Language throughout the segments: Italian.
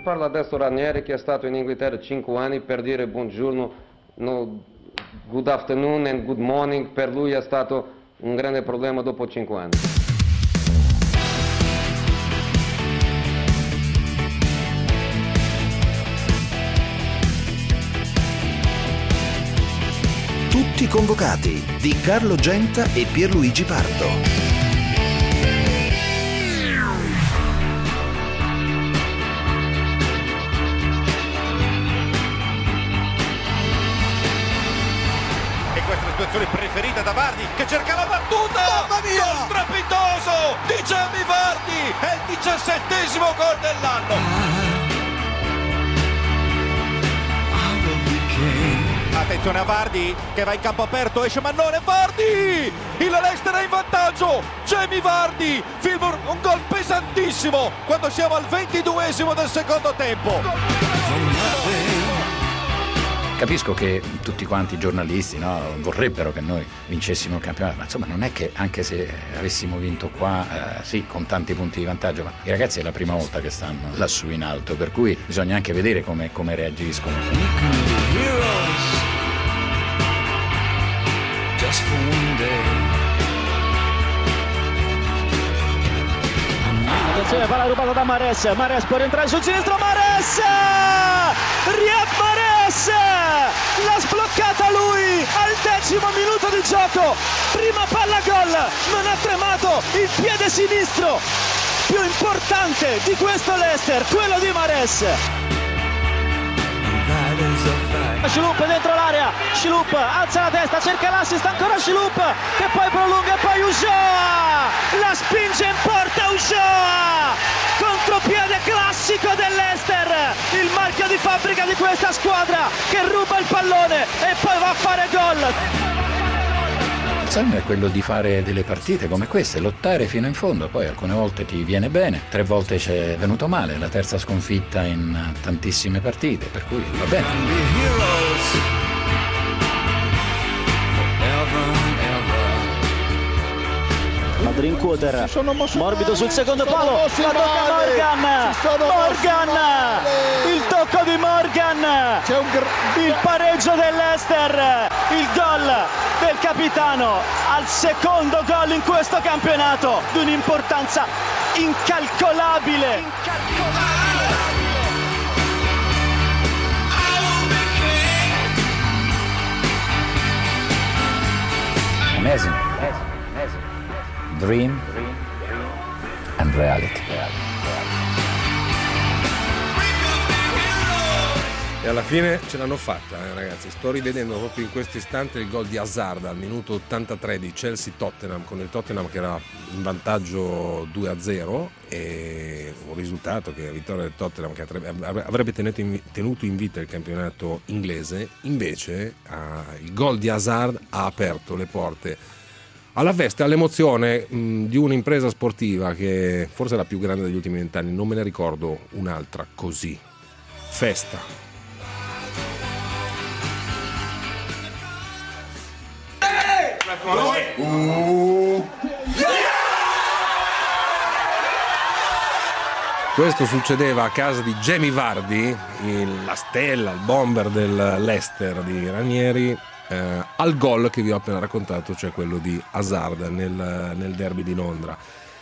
parla adesso Ranieri, che è stato in Inghilterra 5 anni, per dire buongiorno, no, good afternoon and good morning, per lui è stato un grande problema dopo 5 anni. Tutti convocati di Carlo Genta e Pierluigi Pardo. Situazione preferita da Vardy che cerca la battuta. Mamma mia! Gol strepitoso di Jamie Vardy, è il 17° gol dell'anno. Attenzione a Vardy che va in campo aperto, esce Mannone, Vardy! Il Leicester è in vantaggio. Jamie Vardy firma un gol pesantissimo quando siamo al 22° del secondo tempo. Capisco che tutti quanti i giornalisti, no, vorrebbero che noi vincessimo il campionato, ma insomma non è che anche se avessimo vinto qua, sì, con tanti punti di vantaggio, ma i ragazzi è la prima volta che stanno lassù in alto, per cui bisogna anche vedere come reagiscono. Attenzione, palla rubata da Mahrez può rientrare sul sinistro, Riyad Mahrez l'ha sbloccata lui al 10° minuto di gioco, prima palla gol, non ha tremato il piede sinistro più importante di questo Leicester, quello di Mahrez. Schlupp dentro l'area, Schlupp alza la testa, cerca l'assist, ancora Schlupp che poi prolunga e poi Ulloa la spinge in porta, Ulloa contropiede classico dell'Leicester, il marchio di fabbrica di questa squadra che ruba il pallone e poi va a fare gol. Il sogno è quello di fare delle partite come queste, lottare fino in fondo, poi alcune volte ti viene bene, 3 volte ci è venuto male, la terza sconfitta in tantissime partite, per cui va bene. Madrid Quarter, morbido sul secondo palo, la tocca Morgan, il tocco di Morgan, il pareggio dell'Leicester, il gol del capitano al secondo gol in questo campionato di un'importanza incalcolabile. Amazing. Dream and reality. E alla fine ce l'hanno fatta, ragazzi. Sto rivedendo proprio in questo istante il gol di Hazard al minuto 83 di Chelsea-Tottenham, con il Tottenham che era in vantaggio 2-0, e un risultato che la vittoria del Tottenham che avrebbe tenuto in vita il campionato inglese. Invece il gol di Hazard ha aperto le porte alla festa, all'emozione di un'impresa sportiva che forse è la più grande degli ultimi 20 anni. Non me ne ricordo un'altra così. Festa. Questo succedeva a casa di Jamie Vardy, la stella, il bomber del Leicester di Ranieri, al gol che vi ho appena raccontato, cioè quello di Hazard nel derby di Londra.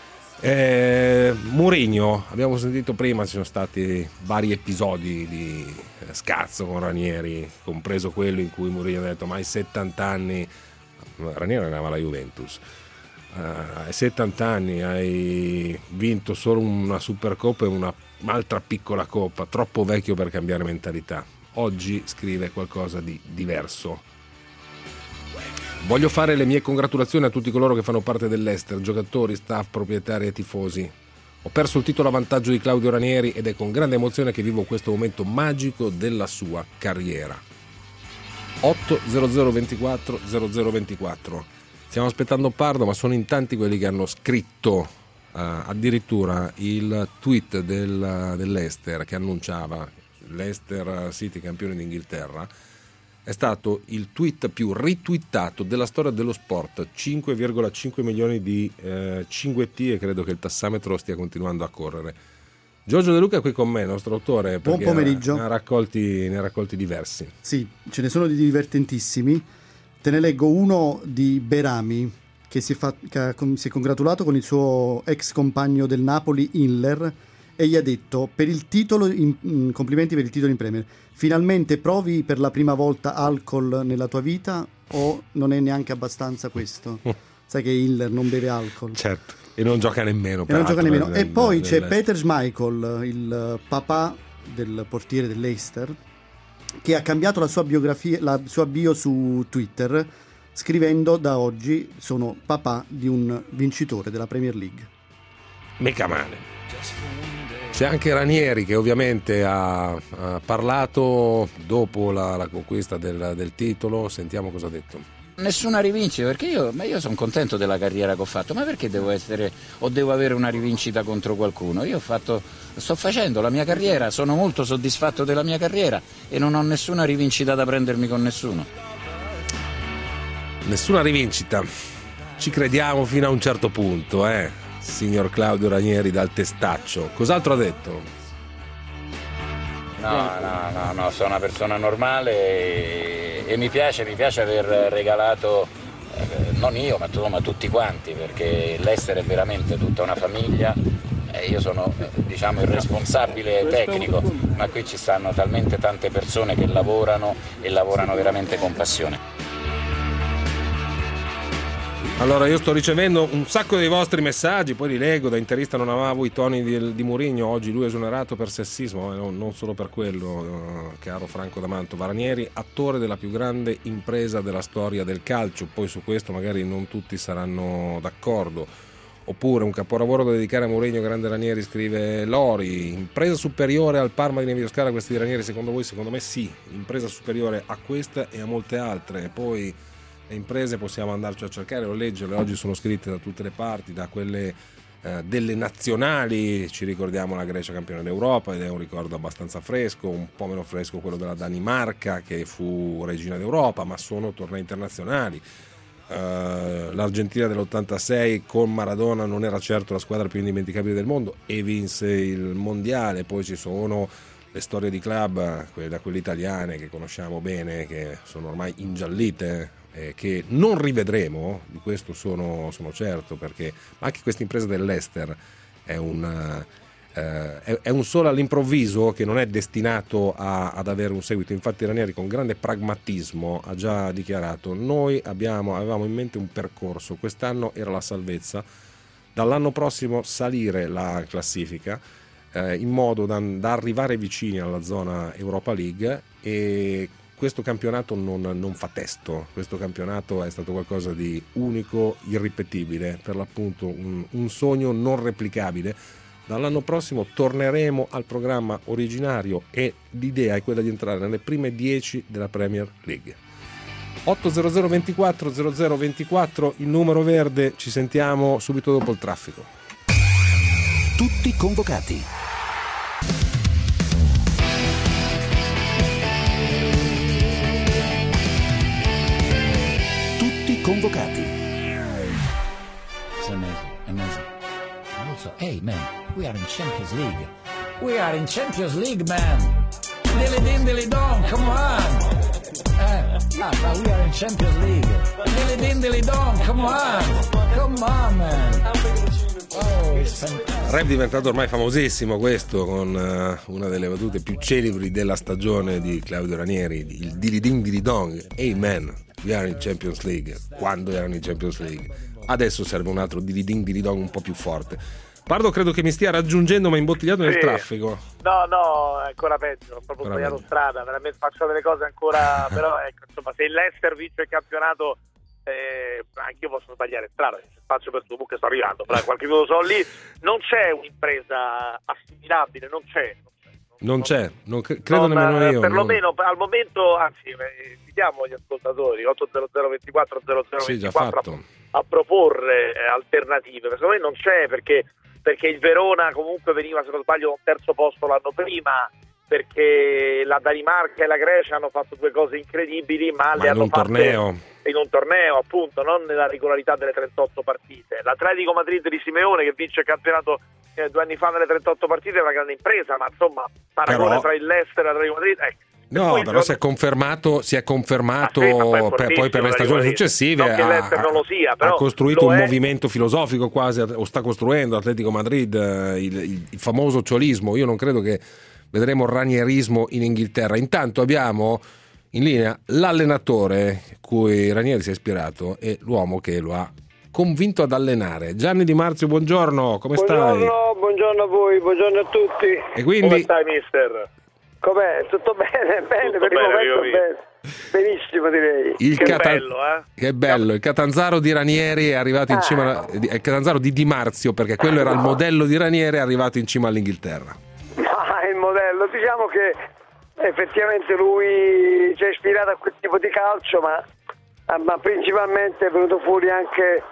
Mourinho, abbiamo sentito prima, ci sono stati vari episodi di scazzo con Ranieri, compreso quello in cui Mourinho ha detto: ma ai 70 anni, Ranieri andava alla Juventus, ai 70 anni hai vinto solo una Supercoppa e un'altra piccola coppa, troppo vecchio per cambiare mentalità. Oggi scrive qualcosa di diverso. Voglio fare le mie congratulazioni a tutti coloro che fanno parte dell'Leicester, giocatori, staff, proprietari e tifosi. Ho perso il titolo a vantaggio di Claudio Ranieri ed è con grande emozione che vivo questo momento magico della sua carriera. 80024 0024. Stiamo aspettando Pardo, ma sono in tanti quelli che hanno scritto addirittura il tweet dell'Leicester che annunciava Leicester City campione d'Inghilterra. È stato il tweet più retweetato della storia dello sport, 5,5 milioni di 5T, e credo che il tassametro stia continuando a correre. Giorgio De Luca è qui con me, nostro autore. Buon pomeriggio. Ne ha raccolti diversi. Sì, ce ne sono di divertentissimi. Te ne leggo uno di Berami, che si è congratulato con il suo ex compagno del Napoli, Inler, e gli ha detto: per il titolo, complimenti per il titolo in Premier. Finalmente provi per la prima volta alcol nella tua vita, o non è neanche abbastanza questo? Sai che Inler non beve alcol. Certo. E non gioca nemmeno. E poi c'è Peter Schmeichel, il papà del portiere dell'Leicester, che ha cambiato la sua biografia, la sua bio su Twitter, scrivendo: da oggi sono papà di un vincitore della Premier League. Mica male. C'è anche Ranieri, che ovviamente ha parlato dopo la conquista del titolo. Sentiamo cosa ha detto. Nessuna rivincita, perché io sono contento della carriera che ho fatto, ma perché devo avere una rivincita contro qualcuno? Sto facendo la mia carriera, sono molto soddisfatto della mia carriera e non ho nessuna rivincita da prendermi con nessuno. Nessuna rivincita, ci crediamo fino a un certo punto, signor Claudio Ranieri dal Testaccio. Cos'altro ha detto? No, sono una persona normale e mi piace aver regalato, non io ma tutti quanti, perché l'Ester è veramente tutta una famiglia e io sono il responsabile tecnico, ma qui ci stanno talmente tante persone che lavorano veramente con passione. Allora, io sto ricevendo un sacco dei vostri messaggi, poi li leggo. Da interista non amavo i toni di Mourinho, oggi lui è esonerato per sessismo, non solo per quello, caro Franco da Mantova. Ranieri, attore della più grande impresa della storia del calcio, poi su questo magari non tutti saranno d'accordo. Oppure un capolavoro da dedicare a Mourinho, grande Ranieri, scrive Lori. Impresa superiore al Parma di Nevio Scala questa di Ranieri, secondo voi? Secondo me sì, impresa superiore a questa e a molte altre. E poi le imprese possiamo andarci a cercare o leggerle, oggi sono scritte da tutte le parti, da quelle delle nazionali, ci ricordiamo la Grecia campione d'Europa ed è un ricordo abbastanza fresco, un po' meno fresco quello della Danimarca che fu regina d'Europa, ma sono tornei internazionali. L'Argentina dell'86 con Maradona non era certo la squadra più indimenticabile del mondo e vinse il mondiale. Poi ci sono le storie di club, quelle italiane che conosciamo bene, che sono ormai ingiallite, che non rivedremo, di questo sono certo, perché anche questa impresa dell'Leicester è un solo all'improvviso che non è destinato ad avere un seguito. Infatti Ranieri con grande pragmatismo ha già dichiarato: noi avevamo in mente un percorso, quest'anno era la salvezza, dall'anno prossimo salire la classifica in modo da arrivare vicini alla zona Europa League, e questo campionato non fa testo, questo campionato è stato qualcosa di unico, irripetibile, per l'appunto un sogno non replicabile. Dall'anno prossimo torneremo al programma originario e l'idea è quella di entrare nelle prime 10 della Premier League. 800 24 0024, il numero verde, ci sentiamo subito dopo il traffico. Tutti convocati. Convocati. It's amazing. Also, hey man, we are in Champions League. We are in Champions League, man. Dilly din dilly dong, come on. We are in Champions League. Dilly din dilly dong, come on, man. Rap è diventato ormai famosissimo questo, con una delle battute più celebri della stagione di Claudio Ranieri, il dilly din dilly dong. Hey man, we are in Champions League. Quando erano in Champions League? Adesso serve un altro dilly din dilly dong un po' più forte. Pardo credo che mi stia raggiungendo, ma imbottigliato nel traffico. No, è ancora peggio, ho proprio sbagliato strada, veramente faccio delle cose ancora, però ecco, insomma, se il Leicester vince il campionato anche io posso sbagliare strada, faccio per tu che sto arrivando, fra qualche minuto sono lì. Non c'è un'impresa assimilabile, non c'è, credo nemmeno io. Perlomeno al momento, anzi, invitiamo gli ascoltatori 800 24 0024 a proporre alternative. Secondo me non c'è, perché il Verona comunque veniva, se non sbaglio, un terzo posto l'anno prima, perché la Danimarca e la Grecia hanno fatto due cose incredibili, ma le hanno fatte in un torneo, appunto, non nella regolarità delle 38 partite. L'Atletico Madrid di Simeone, che vince il campionato 2 anni fa nelle 38 partite è una grande impresa, ma insomma paragone tra il Leicester e l'Atletico Madrid, no, però si è confermato poi per le stagioni successive ha costruito un movimento filosofico quasi, o sta costruendo Atletico Madrid, il famoso ciolismo. Io non credo che vedremo il ranierismo in Inghilterra. Intanto abbiamo in linea l'allenatore cui Ranieri si è ispirato e l'uomo che lo ha convinto ad allenare. Gianni Di Marzio, buongiorno, come stai? Buongiorno a voi, buongiorno a tutti. E quindi come stai, mister? Com'è? Tutto bene? Bene, per il momento bene. Benissimo, direi. Che bello, il Catanzaro di Ranieri è arrivato in cima, il Catanzaro di Di Marzio, perché quello era il modello di Ranieri, è arrivato in cima all'Inghilterra. Il modello, diciamo che effettivamente lui ci ha ispirato a quel tipo di calcio, ma principalmente è venuto fuori anche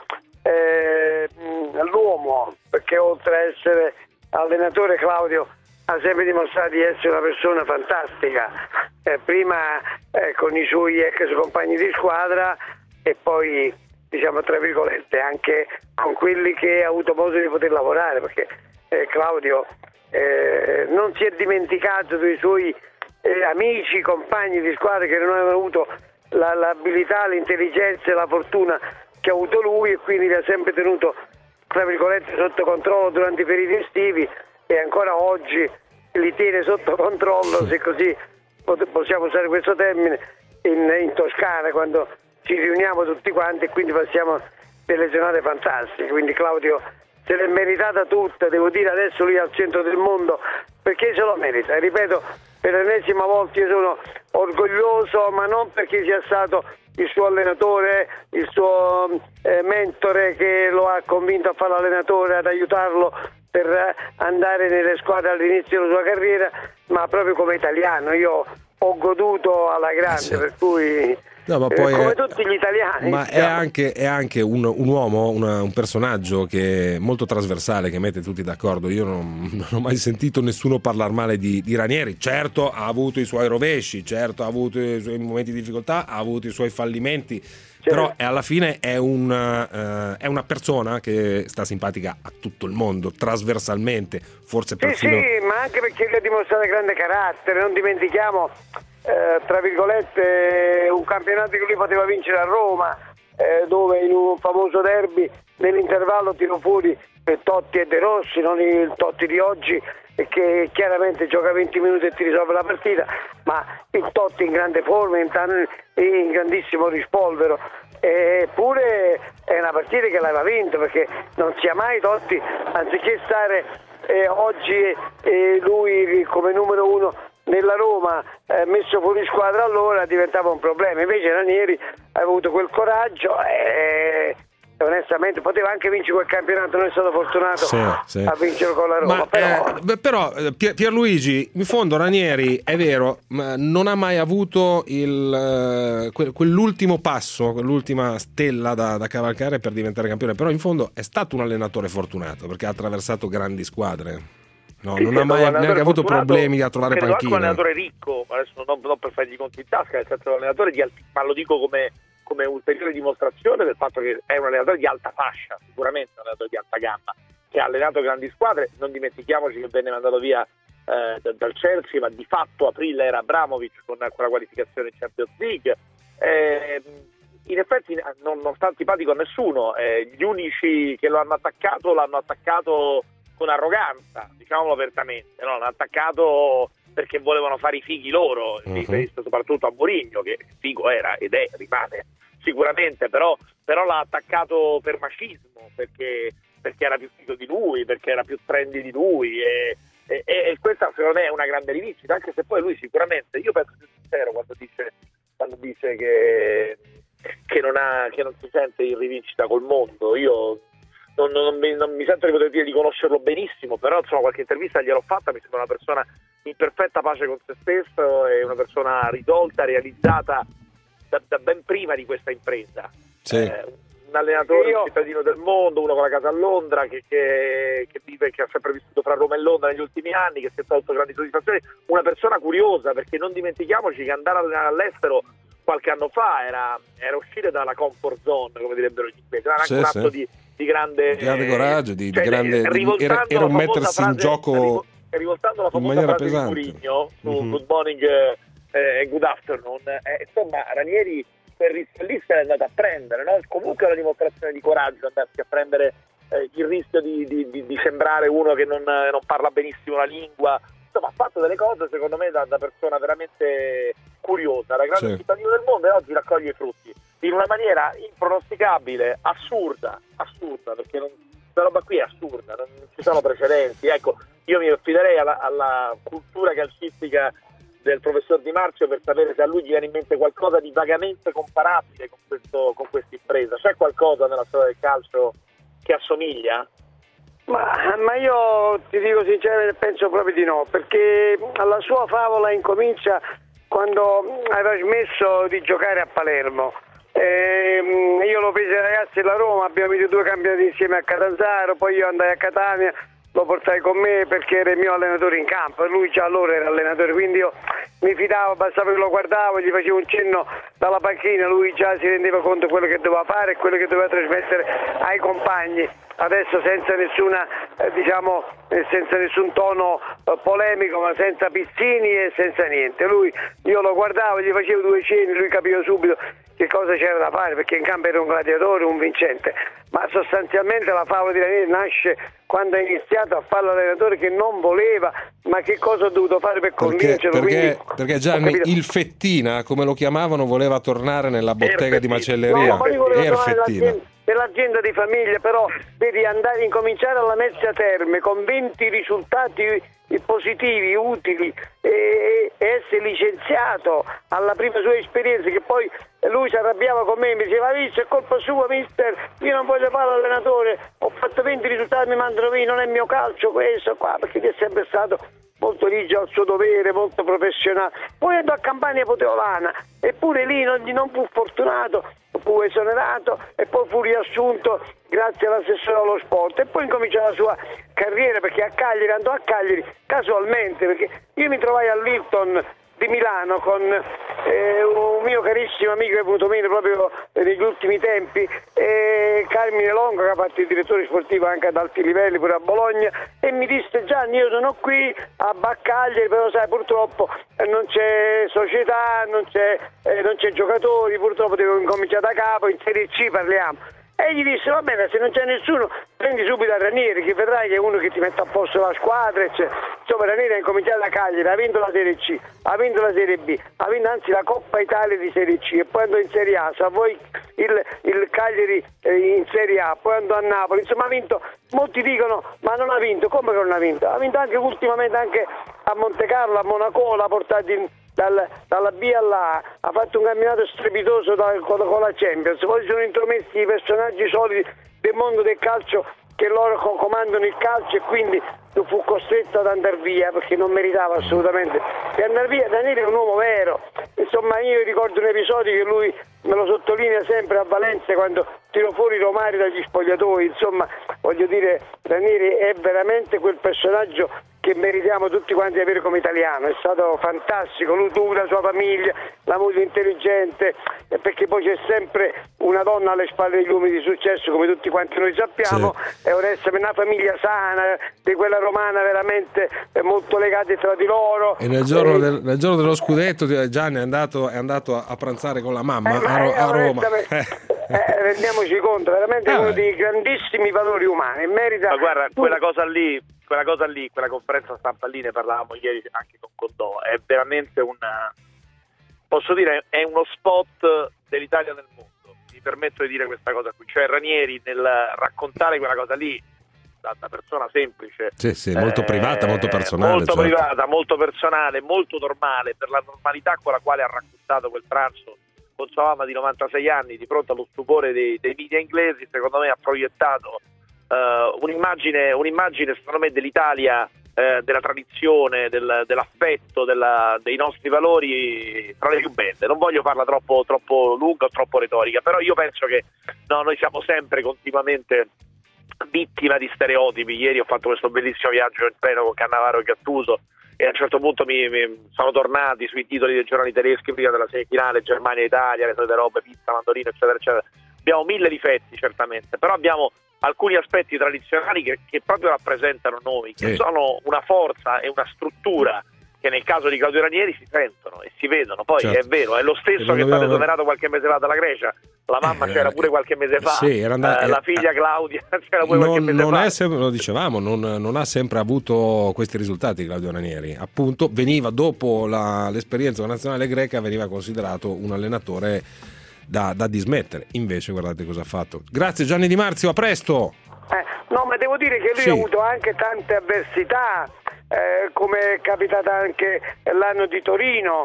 l'uomo, perché oltre a essere allenatore, Claudio ha sempre dimostrato di essere una persona fantastica, prima con i suoi ex compagni di squadra e poi, diciamo, tra virgolette, anche con quelli che ha avuto modo di poter lavorare, perché Claudio non si è dimenticato dei suoi amici, compagni di squadra che non avevano avuto l'abilità, l'intelligenza e la fortuna che ha avuto lui, e quindi li ha sempre tenuto, tra virgolette, sotto controllo durante i periodi estivi, e ancora oggi li tiene sotto controllo, se così possiamo usare questo termine, in Toscana, quando ci riuniamo tutti quanti e quindi passiamo delle giornate fantastiche. Quindi Claudio se l'è meritata tutta, devo dire, adesso lui è al centro del mondo perché se lo merita, e ripeto per l'ennesima volta, io sono orgoglioso, ma non perché sia stato il suo allenatore, il suo mentore che lo ha convinto a fare l'allenatore, ad aiutarlo per andare nelle squadre all'inizio della sua carriera, ma proprio come italiano. Io ho goduto alla grande, per cui no, ma poi come tutti gli italiani. Ma diciamo. è anche un uomo, un personaggio che è molto trasversale, che mette tutti d'accordo. Io non ho mai sentito nessuno parlare male di Ranieri. Certo ha avuto i suoi rovesci, certo ha avuto i suoi momenti di difficoltà, ha avuto i suoi fallimenti, però alla fine è una persona che sta simpatica a tutto il mondo, trasversalmente, forse perfino... Sì, ma anche perché lui ha dimostrato grande carattere. Non dimentichiamo, tra virgolette, un campionato che lui poteva vincere a Roma, dove in un famoso derby nell'intervallo tirò fuori Totti e De Rossi, non il Totti di oggi, che chiaramente gioca 20 minuti e ti risolve la partita, ma il Totti in grande forma, in grandissimo rispolvero. Eppure è una partita che l'aveva vinto, perché non sia mai Totti, anziché stare oggi lui come numero uno nella Roma, messo fuori squadra, allora diventava un problema. Invece Ranieri ha avuto quel coraggio e onestamente poteva anche vincere quel campionato, non è stato fortunato a vincere con la Roma. Però Pierluigi, in fondo Ranieri, è vero, ma non ha mai avuto quell'ultimo passo, quell'ultima stella da cavalcare per diventare campione, però in fondo è stato un allenatore fortunato, perché ha attraversato grandi squadre. No, non ha mai neanche avuto problemi a trovare panchina. Anche un allenatore ricco, adesso non per fargli conti in tasca, nel senso, un allenatore ma lo dico come ulteriore dimostrazione del fatto che è un allenatore di alta fascia, sicuramente un allenatore di alta gamma, che ha allenato grandi squadre. Non dimentichiamoci che venne mandato via dal Chelsea, ma di fatto aprile era Abramovich con la qualificazione in Champions League. In effetti non sta antipatico a nessuno, gli unici che l'hanno attaccato con arroganza, diciamolo apertamente, no? L'hanno attaccato perché volevano fare i fighi loro, mi riferisco soprattutto a Mourinho, che figo era ed rimane sicuramente, però l'ha attaccato per macismo, perché era più figo di lui, perché era più trendy di lui, e questa secondo me è una grande rivincita, anche se poi lui sicuramente, io penso più sincero quando dice che non si sente in rivincita col mondo. Io non mi sento di poter dire di conoscerlo benissimo, però insomma qualche intervista gliel'ho fatta, mi sembra una persona in perfetta pace con se stesso e una persona risolta, realizzata da ben prima di questa impresa. Un allenatore, un cittadino del mondo, uno con la casa a Londra, che vive, che ha sempre vissuto fra Roma e Londra negli ultimi anni, che si è tolto grandi soddisfazioni, una persona curiosa, perché non dimentichiamoci che andare all'estero qualche anno fa era uscire dalla comfort zone, come direbbero gli inglesi, era anche un atto di coraggio, di grande era un mettersi in gioco rivoltando la famosa frase di Mourinho su Good Morning e Good Afternoon, insomma Ranieri quel rischio lì se l'è andato a prendere, no? Comunque è una dimostrazione di coraggio andarsi a prendere il rischio di sembrare uno che non parla benissimo la lingua. Insomma, ha fatto delle cose secondo me da persona veramente curiosa, da grande cittadino del mondo, e oggi raccoglie i frutti in una maniera impronosticabile, assurda, perché questa roba qui è assurda, non ci sono precedenti. Ecco, io mi affiderei alla cultura calcistica del professor Di Marzio per sapere se a lui gli viene in mente qualcosa di vagamente comparabile con questa impresa. C'è qualcosa nella storia del calcio che assomiglia? Ma io ti dico sinceramente, penso proprio di no, perché la sua favola incomincia quando aveva smesso di giocare a Palermo. Io lo presi ai ragazzi della Roma, abbiamo vinto 2 campionati insieme a Catanzaro, poi io andai a Catania, lo portai con me perché era il mio allenatore in campo e lui già allora era allenatore, quindi io mi fidavo, bastava che lo guardavo, gli facevo un cenno dalla panchina, lui già si rendeva conto di quello che doveva fare e quello che doveva trasmettere ai compagni. Adesso senza nessuna senza nessun tono polemico, ma senza pizzini e senza niente. Io lo guardavo, gli facevo 2 cenni, lui capiva subito che cosa c'era da fare, perché in campo era un gladiatore, un vincente. Ma sostanzialmente la favola di Ranieri nasce quando ha iniziato a fare l'allenatore che non voleva, ma che cosa ho dovuto fare per convincerlo? Perché Gianni, il Fettina, come lo chiamavano, voleva tornare nella bottega di macelleria. Nell'azienda di famiglia, però devi incominciare alla Mezzia Terme con 20 risultati positivi, utili, e essere licenziato alla prima sua esperienza, che poi lui si arrabbiava con me e mi diceva: visto, è colpa sua mister, io non voglio fare l'allenatore, ho fatto 20 risultati, mi mandano via, non è il mio calcio questo qua, perché è sempre stato molto rigio al suo dovere, molto professionale. Poi andò a Campania Poteolana, eppure lì non fu fortunato, fu esonerato e poi fu riassunto grazie all'assessore allo sport, e poi incominciò la sua carriera, perché andò a Cagliari casualmente, perché io mi trovai all'Hilton di Milano con un mio carissimo amico che è venuto meno proprio negli ultimi tempi, Carmine Longo, che ha fatto il direttore sportivo anche ad alti livelli pure a Bologna, e mi disse: Gianni, io sono qui a Cagliari, però sai, purtroppo non c'è società, non c'è giocatori, purtroppo devo incominciare da capo, in Serie C parliamo. E gli disse: va bene, se non c'è nessuno prendi subito a Ranieri, che vedrai che è uno che ti mette a posto la squadra, eccetera. Insomma, Ranieri ha incominciato da Cagliari, ha vinto la Serie C, ha vinto la Serie B, ha vinto anzi la Coppa Italia di Serie C, e poi andò in Serie A, Savoy il Cagliari in Serie A, poi andò a Napoli, insomma ha vinto. Molti dicono: ma non ha vinto, come che non ha vinto? Ha vinto anche ultimamente anche a Monte Carlo, a Monaco, l'ha portato dalla B alla A, ha fatto un campionato strepitoso con la Champions. Poi sono intromessi i personaggi solidi del mondo del calcio, che loro comandano il calcio, e quindi fu costretto ad andare via perché non meritava assolutamente di andare via. Ranieri è un uomo vero, insomma io ricordo un episodio che lui me lo sottolinea sempre a Valencia, quando tirò fuori Romari dagli spogliatoi. Insomma, voglio dire, Ranieri è veramente quel personaggio che meritiamo tutti quanti di avere come italiano. È stato fantastico, lui, la sua famiglia, la moglie intelligente, perché poi c'è sempre una donna alle spalle degli uomini di successo, come tutti quanti noi sappiamo, sì. È una famiglia sana, di quella romana veramente molto legati tra di loro. E nel giorno dello scudetto Gianni è andato a pranzare con la mamma a Roma. Rendiamoci conto, veramente uno dei grandissimi valori umani. Merita. Ma guarda, quella quella conferenza stampa lì, ne parlavamo ieri anche con Condò, è veramente posso dire, è uno spot dell'Italia nel mondo. Mi permetto di dire questa cosa qui, cioè Ranieri nel raccontare quella cosa lì da persona semplice, sì, molto privata, molto personale, molto privata, molto personale, molto normale, per la normalità con la quale ha raccontato quel pranzo con sua mamma di 96 anni di fronte allo stupore dei media inglesi. Secondo me ha proiettato un'immagine secondo me dell'Italia, della tradizione, dell'affetto, dei nostri valori, tra le più belle. Non voglio farla troppo lunga o troppo retorica, però io penso che noi siamo sempre continuamente vittima di stereotipi. Ieri ho fatto questo bellissimo viaggio in treno con Cannavaro e Gattuso, e a un certo punto mi sono tornati sui titoli dei giornali tedeschi prima della semifinale Germania-Italia, le solite robe, pizza, mandolino, eccetera eccetera. Abbiamo 1000 difetti certamente, però abbiamo alcuni aspetti tradizionali che proprio rappresentano noi, che sono una forza e una struttura che nel caso di Claudio Ranieri si sentono e si vedono. Poi è vero, è lo stesso che è stato esonerato qualche mese fa dalla Grecia, la mamma c'era pure qualche mese fa, la figlia Claudia c'era pure qualche mese fa. Lo dicevamo, non ha sempre avuto questi risultati Claudio Ranieri, appunto veniva dopo l'esperienza con la nazionale greca, veniva considerato un allenatore da dismettere, invece guardate cosa ha fatto. Grazie Gianni Di Marzio, a presto. No, ma devo dire che lui ha avuto anche tante avversità, come è capitata anche l'anno di Torino,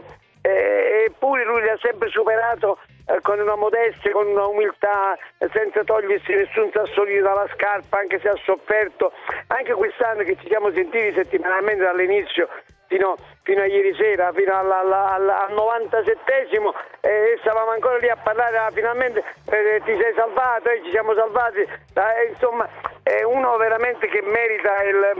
eppure lui li ha sempre superato con una modestia, con una umiltà, senza togliersi nessun sassolino dalla scarpa, anche se ha sofferto. Anche quest'anno che ci siamo sentiti settimanalmente dall'inizio fino a ieri sera, fino al 97esimo, stavamo ancora lì a parlare, finalmente ti sei salvato, ci siamo salvati, insomma è uno veramente che merita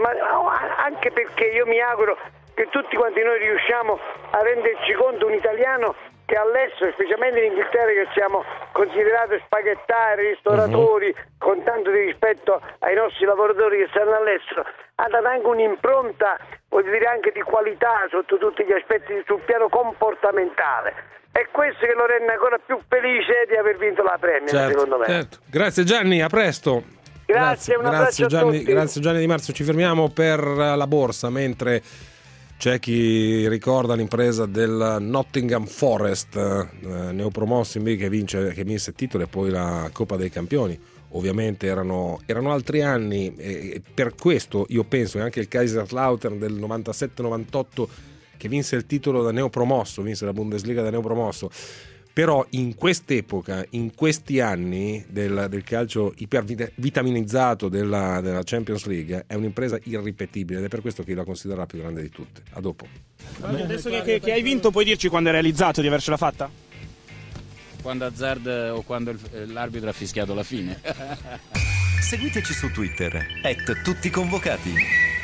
anche perché io mi auguro che tutti quanti noi riusciamo a renderci conto, un italiano che all'estero, specialmente in Inghilterra, che siamo considerati spaghettari, ristoratori, con tanto di rispetto ai nostri lavoratori che stanno all'estero, ha dato anche un'impronta, voglio dire, anche di qualità sotto tutti gli aspetti sul piano comportamentale. È questo che lo rende ancora più felice di aver vinto la Premier, secondo me. Certo. Grazie Gianni, a presto. Grazie, un abbraccio Gianni, a tutti. grazie Gianni Di Marzio. Ci fermiamo per la borsa, mentre c'è chi ricorda l'impresa del Nottingham Forest, neopromosso in B, che vinse il titolo e poi la Coppa dei Campioni. Ovviamente erano altri anni, e per questo io penso che anche il Kaiserslautern del 97-98, che vinse il titolo da neopromosso, vinse la Bundesliga da neopromosso. Però in quest'epoca, in questi anni del calcio ipervitaminizzato della Champions League, è un'impresa irripetibile ed è per questo che io la considero la più grande di tutte. A dopo. Adesso che hai vinto, puoi dirci quando hai realizzato di avercela fatta? Quando Hazard o quando l'arbitro ha fischiato la fine. Seguiteci su Twitter @tutticonvocati.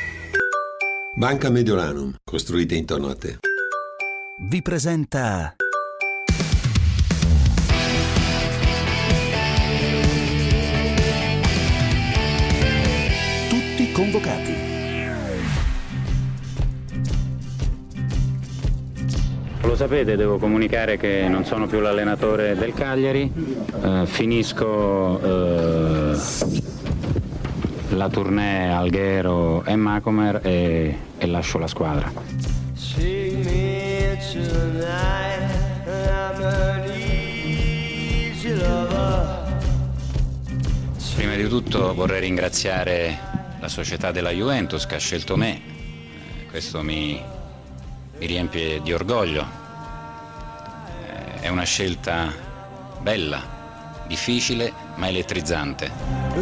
Banca Mediolanum, costruite intorno a te. Vi presenta Tutti convocati. Lo sapete, devo comunicare che non sono più l'allenatore del Cagliari, finisco la tournée Alghero e Macomer e lascio la squadra. Prima di tutto vorrei ringraziare la società della Juventus che ha scelto me, questo mi riempie di orgoglio. È una scelta bella, difficile ma elettrizzante.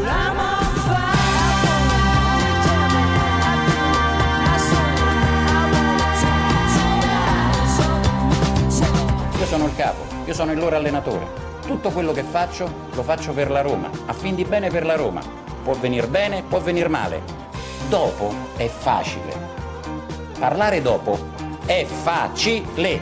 Io sono il capo, io sono il loro allenatore. Tutto quello che faccio lo faccio per la Roma, a fin di bene per la Roma. Può venir bene, può venir male. Dopo è facile. Parlare dopo è facile.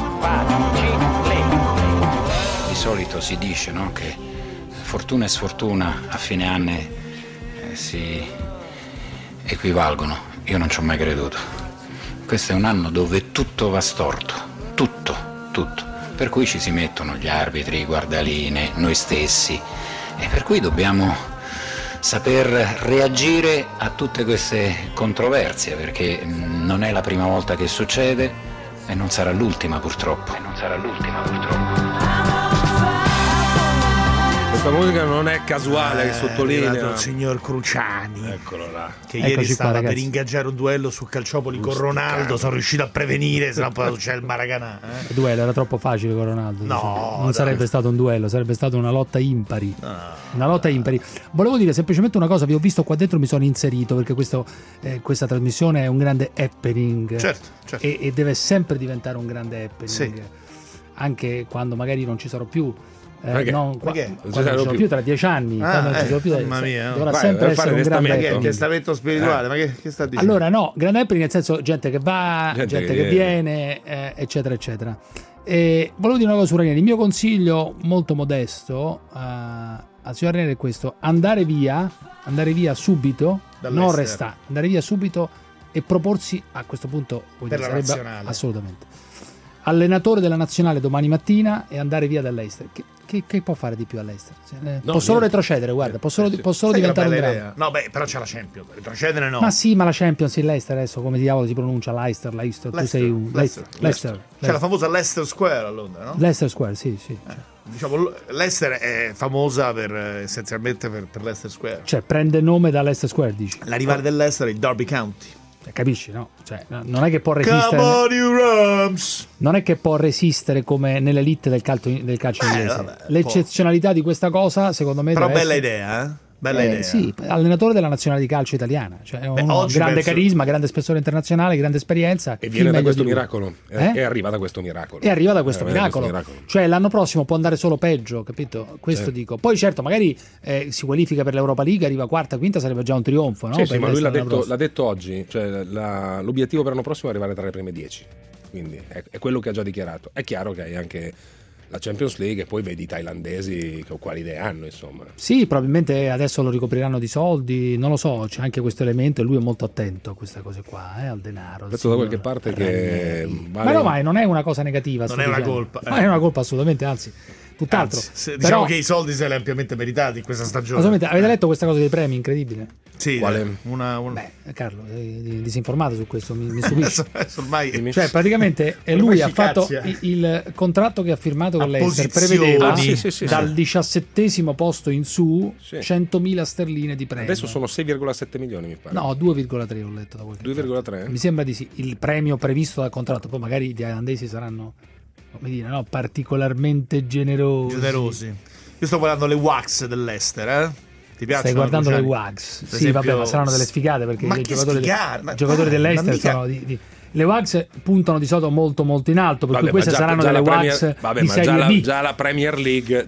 Di solito si dice, no, che fortuna e sfortuna a fine anno si equivalgono. Io non ci ho mai creduto. Questo è un anno dove tutto va storto, tutto. Per cui ci si mettono gli arbitri, i guardaline, noi stessi, e per cui dobbiamo saper reagire a tutte queste controversie, perché non è la prima volta che succede e non sarà l'ultima purtroppo. Questa musica non è casuale, che sottolinea il signor Cruciani, eccolo là, che ieri stava per ingaggiare un duello su Calciopoli con Ronaldo. Sono riuscito a prevenire, se no poi c'è il Maracanã. Il duello era troppo facile con Ronaldo. Non sarebbe stato un duello, sarebbe stata una lotta impari. Una lotta impari. Volevo dire semplicemente una cosa: vi ho visto qua dentro, mi sono inserito perché questa trasmissione è un grande happening. Certo. E deve sempre diventare un grande happening, sì. Anche quando magari non ci sarò più. Non ci sono più tra 10 anni, mamma mia, dovrà sempre essere un grande happening. Testamento spirituale, ma che sta dicendo? Allora no, grande happening nel senso gente che va, gente che viene, eccetera eccetera. E volevo dire una cosa su Ranieri. Il mio consiglio molto modesto al signor Ranieri è questo: andare via subito, non restare, andare via subito e proporsi a questo punto per la nazionale. Assolutamente. Allenatore della nazionale domani mattina e andare via dall'Leicester. Che può fare di più all'Leicester? Può solo retrocedere, guarda, può solo diventare un grande. No, beh, però c'è la Champions, retrocedere no. Ma sì, ma la Champions, il Leicester adesso come diavolo si pronuncia? Leicester. Tu sei un Leicester. C'è la famosa Leicester Square a Londra, no? Leicester Square, sì. Diciamo, Leicester è famosa essenzialmente per Leicester Square. Cioè prende nome da Leicester Square, dici? La rivale del Leicester è il Derby County. Capisci, no? Cioè, non è che può resistere. Come on, you Rams! Non è che può resistere come nell'elite del calcio inglese. Vabbè, l'eccezionalità di questa cosa, secondo me, però bella idea, eh? Bella idea. Sì, allenatore della nazionale di calcio italiana, cioè grande carisma, grande spessore internazionale, grande esperienza. E viene da questo miracolo. E arriva da questo miracolo. Cioè l'anno prossimo può andare solo peggio, capito? Questo dico. Poi certo, magari si qualifica per l'Europa League, arriva quarta, quinta, sarebbe già un trionfo, no? Sì, ma lui l'ha detto oggi, cioè l'obiettivo per l'anno prossimo è arrivare tra le prime 10. Quindi è quello che ha già dichiarato. È chiaro che hai anche la Champions League e poi vedi i thailandesi quali idee hanno, insomma. Sì, probabilmente adesso lo ricopriranno di soldi, non lo so, c'è anche questo elemento e lui è molto attento a queste cose qua, al denaro. Detto da qualche parte che ma no, ma non è una cosa negativa, non è una colpa. Non è una colpa assolutamente, anzi tutt'altro. Diciamo che i soldi se li ha ampiamente meritati in questa stagione. Avete letto questa cosa dei premi? Incredibile. Sì, quale? Beh, Carlo, sei disinformato su questo, mi stupisce. Ormai cioè, praticamente lui ha fatto il contratto che ha firmato con l'Leicester, prevedeva dal 17° posto in su 100.000 sterline di premio. Adesso sono 6,7 milioni, mi pare. No, 2,3 ho letto da qualche 2,3? Mi sembra di sì, il premio previsto dal contratto. Poi magari i thailandesi saranno, come dire, no, particolarmente generosi. Io sto guardando le wax dell'Leicester, Ti piacciono? Stai guardando le WAGS? Sì, esempio, vabbè, ma saranno delle sfigate perché i giocatori dell'Leicester sono le WAGS puntano di solito molto molto in alto, per cui queste saranno delle WAGS di Serie B. Già la Premier League,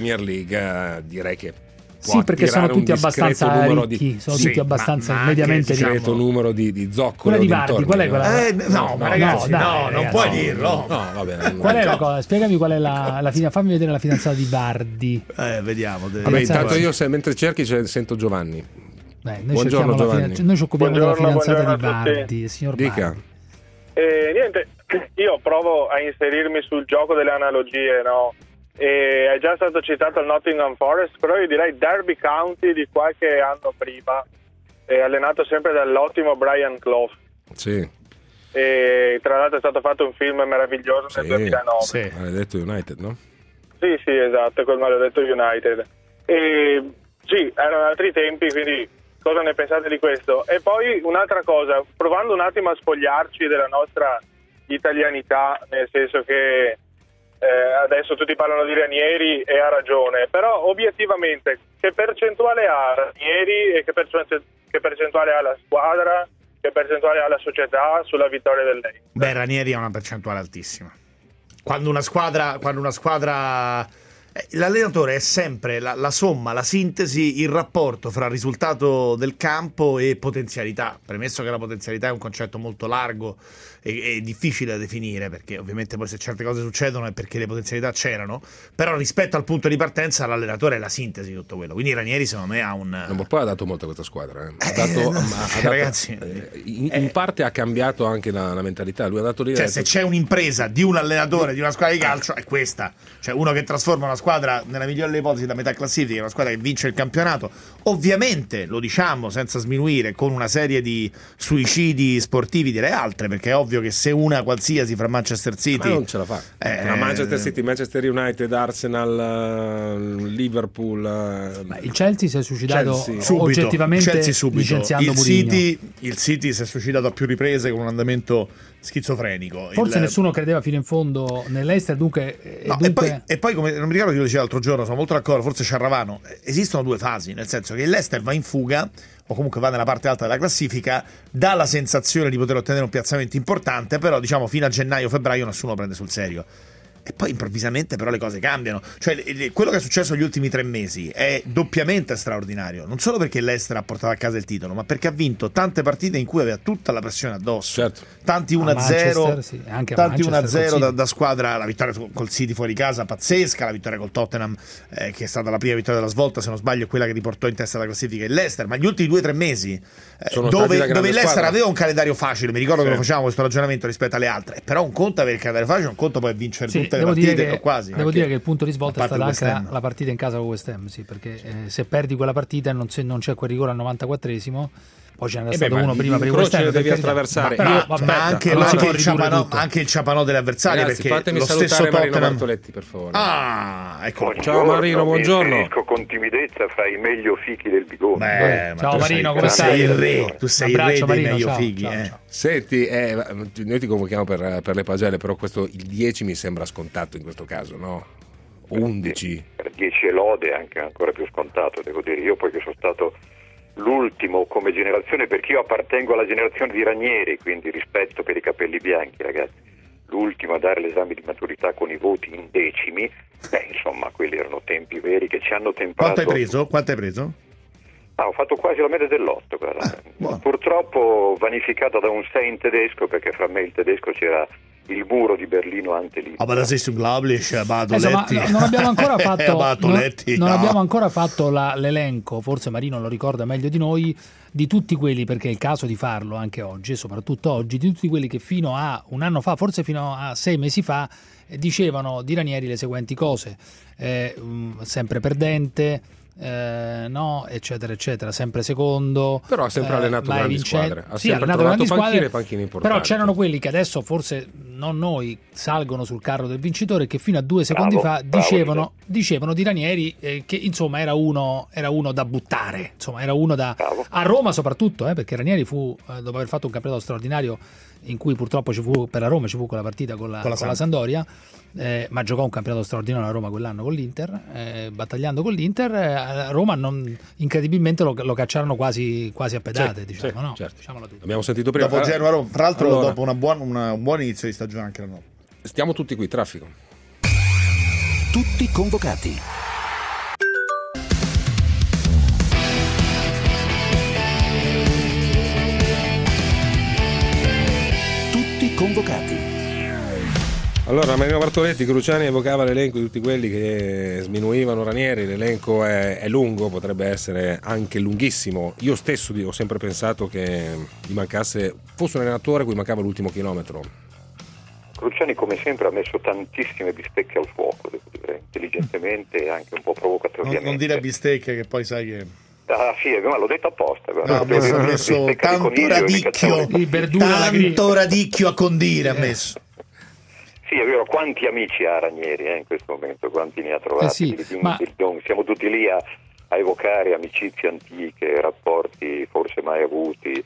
direi che sì, perché sono tutti abbastanza ricchi, sono tutti abbastanza mediamente ricchi. Un certo numero di zoccoli. Quella di Vardy, qual è quella? No, ragazzi, non puoi dirlo. No, va bene. Qual è la cosa? Spiegami qual è la fammi vedere la fidanzata di Vardy. Vediamo. Vabbè, intanto io mentre cerchi sento Giovanni. Buongiorno Giovanni. Noi ci occupiamo della fidanzata di Vardy, signor Dica. Niente, io provo a inserirmi sul gioco delle analogie, no? È già stato citato il Nottingham Forest, però io direi Derby County di qualche anno prima, allenato sempre dall'ottimo Brian Clough. Sì. E tra l'altro è stato fatto un film meraviglioso nel 2009. Sì, Maledetto United, no? Sì, esatto, quel Maledetto United. Sì, erano altri tempi, quindi cosa ne pensate di questo? E poi un'altra cosa, provando un attimo a spogliarci della nostra italianità, nel senso che adesso tutti parlano di Ranieri e ha ragione, però obiettivamente che percentuale ha Ranieri e che percentuale ha la squadra, che percentuale ha la società sulla vittoria del Leicester? Beh, Ranieri ha una percentuale altissima. Quando una squadra l'allenatore è sempre la somma, la sintesi, il rapporto fra risultato del campo e potenzialità, premesso che la potenzialità è un concetto molto largo e difficile da definire, perché ovviamente poi se certe cose succedono è perché le potenzialità c'erano, però rispetto al punto di partenza l'allenatore è la sintesi di tutto quello. Quindi Ranieri secondo me ha un... Poi ha dato molto a questa squadra, ragazzi, in parte ha cambiato anche la mentalità. Lui ha dato lì, se c'è un'impresa di un allenatore di una squadra di calcio è questa, cioè uno che trasforma una squadra nella migliore delle ipotesi da metà classifica, una squadra che vince il campionato, ovviamente lo diciamo senza sminuire, con una serie di suicidi sportivi direi altre, perché è ovvio che se una qualsiasi fra Manchester City non ce la fa, Manchester City, Manchester United, Arsenal, Liverpool, il Chelsea si è suicidato oggettivamente licenziando Mourinho. Il City si è suicidato a più riprese con un andamento schizofrenico. Forse nessuno credeva fino in fondo nell'Leicester, dunque... E poi come non mi ricordo chi lo diceva l'altro giorno, sono molto d'accordo, forse Sciarravano, esistono due fasi, nel senso che il Leicester va in fuga o comunque va nella parte alta della classifica, dà la sensazione di poter ottenere un piazzamento importante, però diciamo fino a gennaio-febbraio nessuno lo prende sul serio. e poi improvvisamente però le cose cambiano. Cioè quello che è successo negli ultimi 3 mesi è doppiamente straordinario, non solo perché l'Ester ha portato a casa il titolo, ma perché ha vinto tante partite in cui aveva tutta la pressione addosso, certo. Tanti 1-0, sì, anche tanti 1-0 da squadra, la vittoria col City fuori casa pazzesca, la vittoria col Tottenham che è stata la prima vittoria della svolta, se non sbaglio, è quella che riportò in testa la classifica l'Ester. Ma gli ultimi 2-3 mesi dove l'Ester aveva un calendario facile, mi ricordo che lo facevamo questo ragionamento rispetto alle altre, però un conto avere il calendario facile, un conto poi vincere tutte le partite o quasi. Devo dire che il punto di svolta è stata anche la partita in casa con West Ham, sì, perché se perdi quella partita non c'è quel rigore al 94esimo, poi ce n'era stato uno prima per il West Ham, lo devi attraversare, ma anche il ciapanò delle avversarie. Ragazzi, perché fatemi lo salutare stesso Marino Tottenham... Bartoletti, per favore. Ecco. Ciao Marino, buongiorno. Mi con timidezza fra i meglio fichi del bidone. Ciao Marino, come stai? Tu sei il re dei meglio fighi. Senti, noi ti convochiamo per le pagelle, però il 10 mi sembra scontato in questo caso, no? 11. Per 10 e lode anche ancora più scontato, devo dire. Io poi che sono stato l'ultimo come generazione, perché io appartengo alla generazione di Ranieri, quindi rispetto per i capelli bianchi, ragazzi. L'ultimo a dare l'esame di maturità con i voti in decimi, insomma, quelli erano tempi veri che ci hanno temprato. Quanto hai preso? Ho fatto quasi la media dell'8, purtroppo vanificata da un 6 in tedesco, perché fra me e il tedesco c'era il muro di Berlino ante aber das ist unglaublich, Bartoletti. Non abbiamo ancora fatto non abbiamo ancora fatto l'elenco, forse Marino lo ricorda meglio di noi, di tutti quelli, perché è il caso di farlo anche oggi e soprattutto oggi, di tutti quelli che fino a un anno fa, forse fino a 6 mesi fa, dicevano di Ranieri le seguenti cose: sempre perdente, no, eccetera eccetera, sempre secondo, però ha sempre allenato grandi squadre, ha sempre allenato panchine importanti. Però c'erano quelli che adesso forse non noi salgono sul carro del vincitore, che fino a 2 secondi fa dicevano di Ranieri che insomma era uno da buttare, insomma era uno da a Roma soprattutto, perché Ranieri fu, dopo aver fatto un campionato straordinario in cui purtroppo per la Roma ci fu quella partita con la Sampdoria, ma giocò un campionato straordinario a Roma quell'anno con l'Inter, battagliando con l'Inter, a Roma incredibilmente lo cacciarono quasi a pedate, diciamo. Diciamola tutta. Abbiamo sentito prima dopo Genoa, tra l'altro dopo un buon inizio di stagione anche la nuova. Stiamo tutti qui, traffico. Tutti convocati. Tutti convocati. Allora, Marino Bartoletti, Cruciani evocava l'elenco di tutti quelli che sminuivano Ranieri. L'elenco è lungo, potrebbe essere anche lunghissimo. Io stesso ho sempre pensato che gli mancasse, fosse un allenatore a cui mancava l'ultimo chilometro. Cruciani come sempre ha messo tantissime bistecche al fuoco, devo dire, intelligentemente e anche un po' provocatoriamente. Non dire bistecche, che poi sai che... sì, ma l'ho detto apposta. Ha messo tanto radicchio a condire, ha messo. Sì, è vero, quanti amici ha Ranieri in questo momento, quanti ne ha trovati? Siamo tutti lì a evocare amicizie antiche, rapporti forse mai avuti,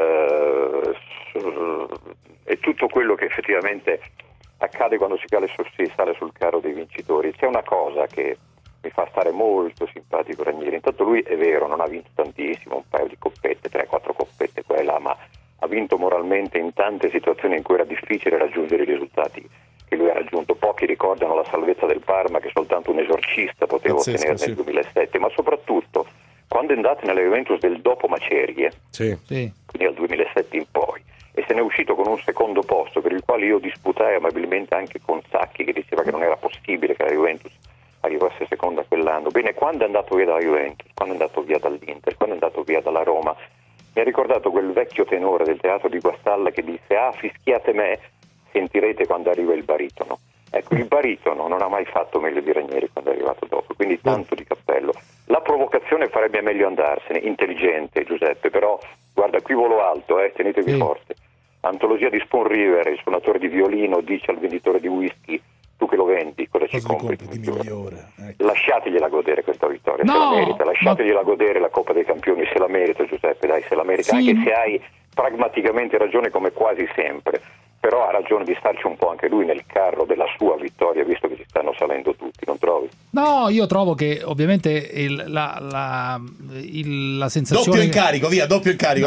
e tutto quello che effettivamente accade quando si sale sul carro dei vincitori. C'è una cosa che mi fa stare molto simpatico Ranieri: intanto lui è vero, non ha vinto tantissimo, un paio di coppette, 3-4 coppette qua e là, ma ha vinto moralmente in tante situazioni in cui era difficile raggiungere i risultati che lui ha raggiunto. Pochi ricordano la salvezza del Parma, che soltanto un esorcista poteva ottenere nel 2007, ma soprattutto quando è andato nella Juventus del dopo Macerie, quindi dal 2007 in poi, e se ne è uscito con un secondo posto, per il quale io disputai amabilmente anche con Sacchi, che diceva che non era possibile che la Juventus arrivasse seconda quell'anno. Bene, quando è andato via dalla Juventus, quando è andato via dall'Inter, quando è andato via dalla Roma, mi ha ricordato quel vecchio tenore del teatro di Guastalla che disse: fischiate me, sentirete quando arriva il baritono. Ecco, il baritono non ha mai fatto meglio di Ranieri quando è arrivato dopo, quindi tanto di cappello. La provocazione farebbe meglio andarsene, intelligente Giuseppe, però guarda, qui volo alto, tenetevi forte. Antologia di Spoon River, il suonatore di violino dice al venditore di whisky: tu che lo vendi, cosa ci compri? Lasciategliela godere questa vittoria, se la merita, lasciategliela godere la Coppa dei Campioni, se la merita Giuseppe, dai, se la merita, anche se hai pragmaticamente ragione come quasi sempre, però ha ragione di starci un po' anche lui nel carro della sua vittoria, visto che ci stanno salendo tutti, non trovi? No, io trovo che ovviamente la sensazione... Doppio incarico, via, doppio incarico,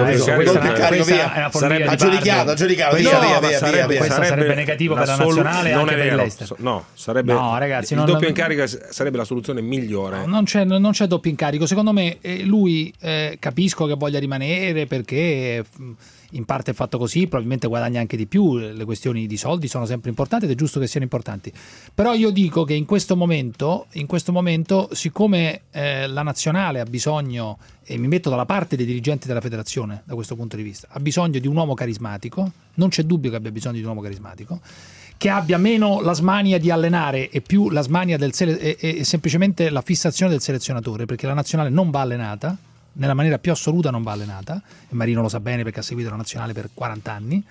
via. Ha giudicato, via. Questo sarebbe negativo per la nazionale e anche per l'Ester. No, sarebbe... No, ragazzi, il doppio incarico sarebbe la soluzione migliore. Non c'è doppio incarico. Secondo me lui capisco che voglia rimanere perché... in parte è fatto così, probabilmente guadagna anche di più, le questioni di soldi sono sempre importanti ed è giusto che siano importanti, però io dico che in questo momento siccome la nazionale ha bisogno, e mi metto dalla parte dei dirigenti della federazione da questo punto di vista, ha bisogno di un uomo carismatico, non c'è dubbio che abbia bisogno di un uomo carismatico, che abbia meno la smania di allenare e più la smania e semplicemente la fissazione del selezionatore, perché la nazionale non va allenata, nella maniera più assoluta non va allenata, e Marino lo sa bene perché ha seguito la nazionale per 40 anni.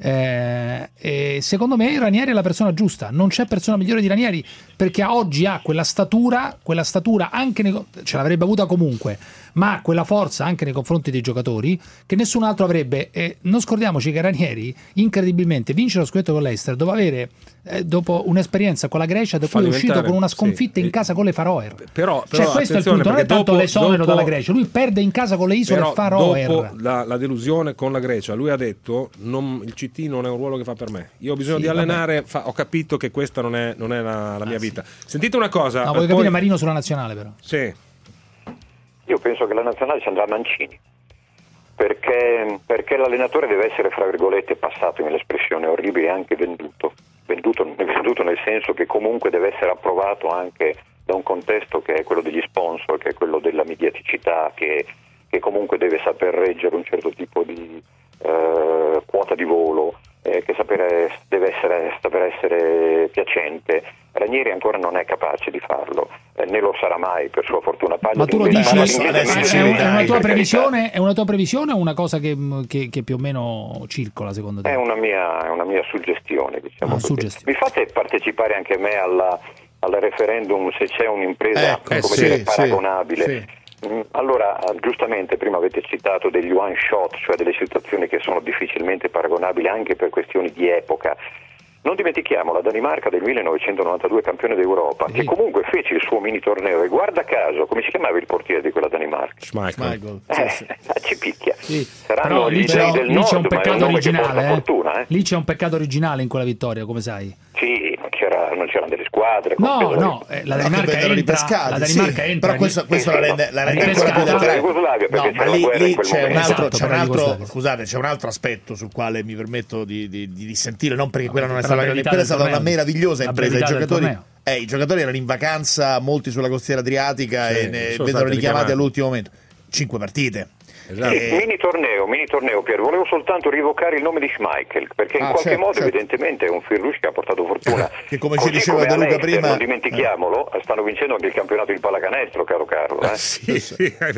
E secondo me Ranieri è la persona giusta, non c'è persona migliore di Ranieri, perché oggi ha quella statura anche ce l'avrebbe avuta comunque, ma ha quella forza anche nei confronti dei giocatori che nessun altro avrebbe. E non scordiamoci che Ranieri incredibilmente vince lo scudetto con l'Ester dopo un'esperienza con la Grecia, da cui è uscito con una sconfitta in casa con le Faroe. Però questo è il punto, non è tanto l'esonero dalla Grecia, lui perde in casa con le isole Faroe. Dopo la delusione con la Grecia, lui ha detto il CT non è un ruolo che fa per me, io ho bisogno di allenare, ho capito che questa non è la mia vita. Sentite una cosa, voglio capire Marino sulla nazionale, però sì. Io penso che la nazionale ci andrà a Mancini, perché l'allenatore deve essere, fra virgolette, passato nell'espressione orribile, anche venduto nel senso che comunque deve essere approvato anche da un contesto che è quello degli sponsor, che è quello della mediaticità, che comunque deve saper reggere un certo tipo di quota di volo, che deve saper essere piacente. Ranieri ancora non è capace di farlo, né lo sarà mai per sua fortuna. Ma tu lo dici è una tua previsione? È una tua previsione o una cosa che più o meno circola secondo te? È una mia suggestione, diciamo così. Mi fate partecipare anche me al referendum se c'è un'impresa paragonabile. Sì. Allora, giustamente prima avete citato degli one shot, cioè delle situazioni che sono difficilmente paragonabili anche per questioni di epoca. Non dimentichiamo la Danimarca del 1992 campione d'Europa, che comunque fece il suo mini torneo, e guarda caso, come si chiamava il portiere di quella Danimarca? Schmeichel. Ci picchia. Sì. Però lì c'è un peccato originale. Lì c'è un peccato originale in quella vittoria, come sai? Sì, non c'erano delle squadre. No, la Danimarca entra. Però questo la rende ancora più letterale. No, ma lì c'è un altro aspetto sul quale mi permetto di dissentire, non perché quella non è stata una meravigliosa impresa. I giocatori erano in vacanza, molti sulla costiera adriatica, e vedono richiamati all'ultimo momento. 5 partite. Esatto. Mini torneo, Pier. Volevo soltanto rievocare il nome di Schmeichel, perché in qualche modo evidentemente è un fil rouge che ha portato fortuna. Che come ci diceva De Luca prima, non dimentichiamolo, stanno vincendo anche il campionato di pallacanestro, caro Carlo. Sì, è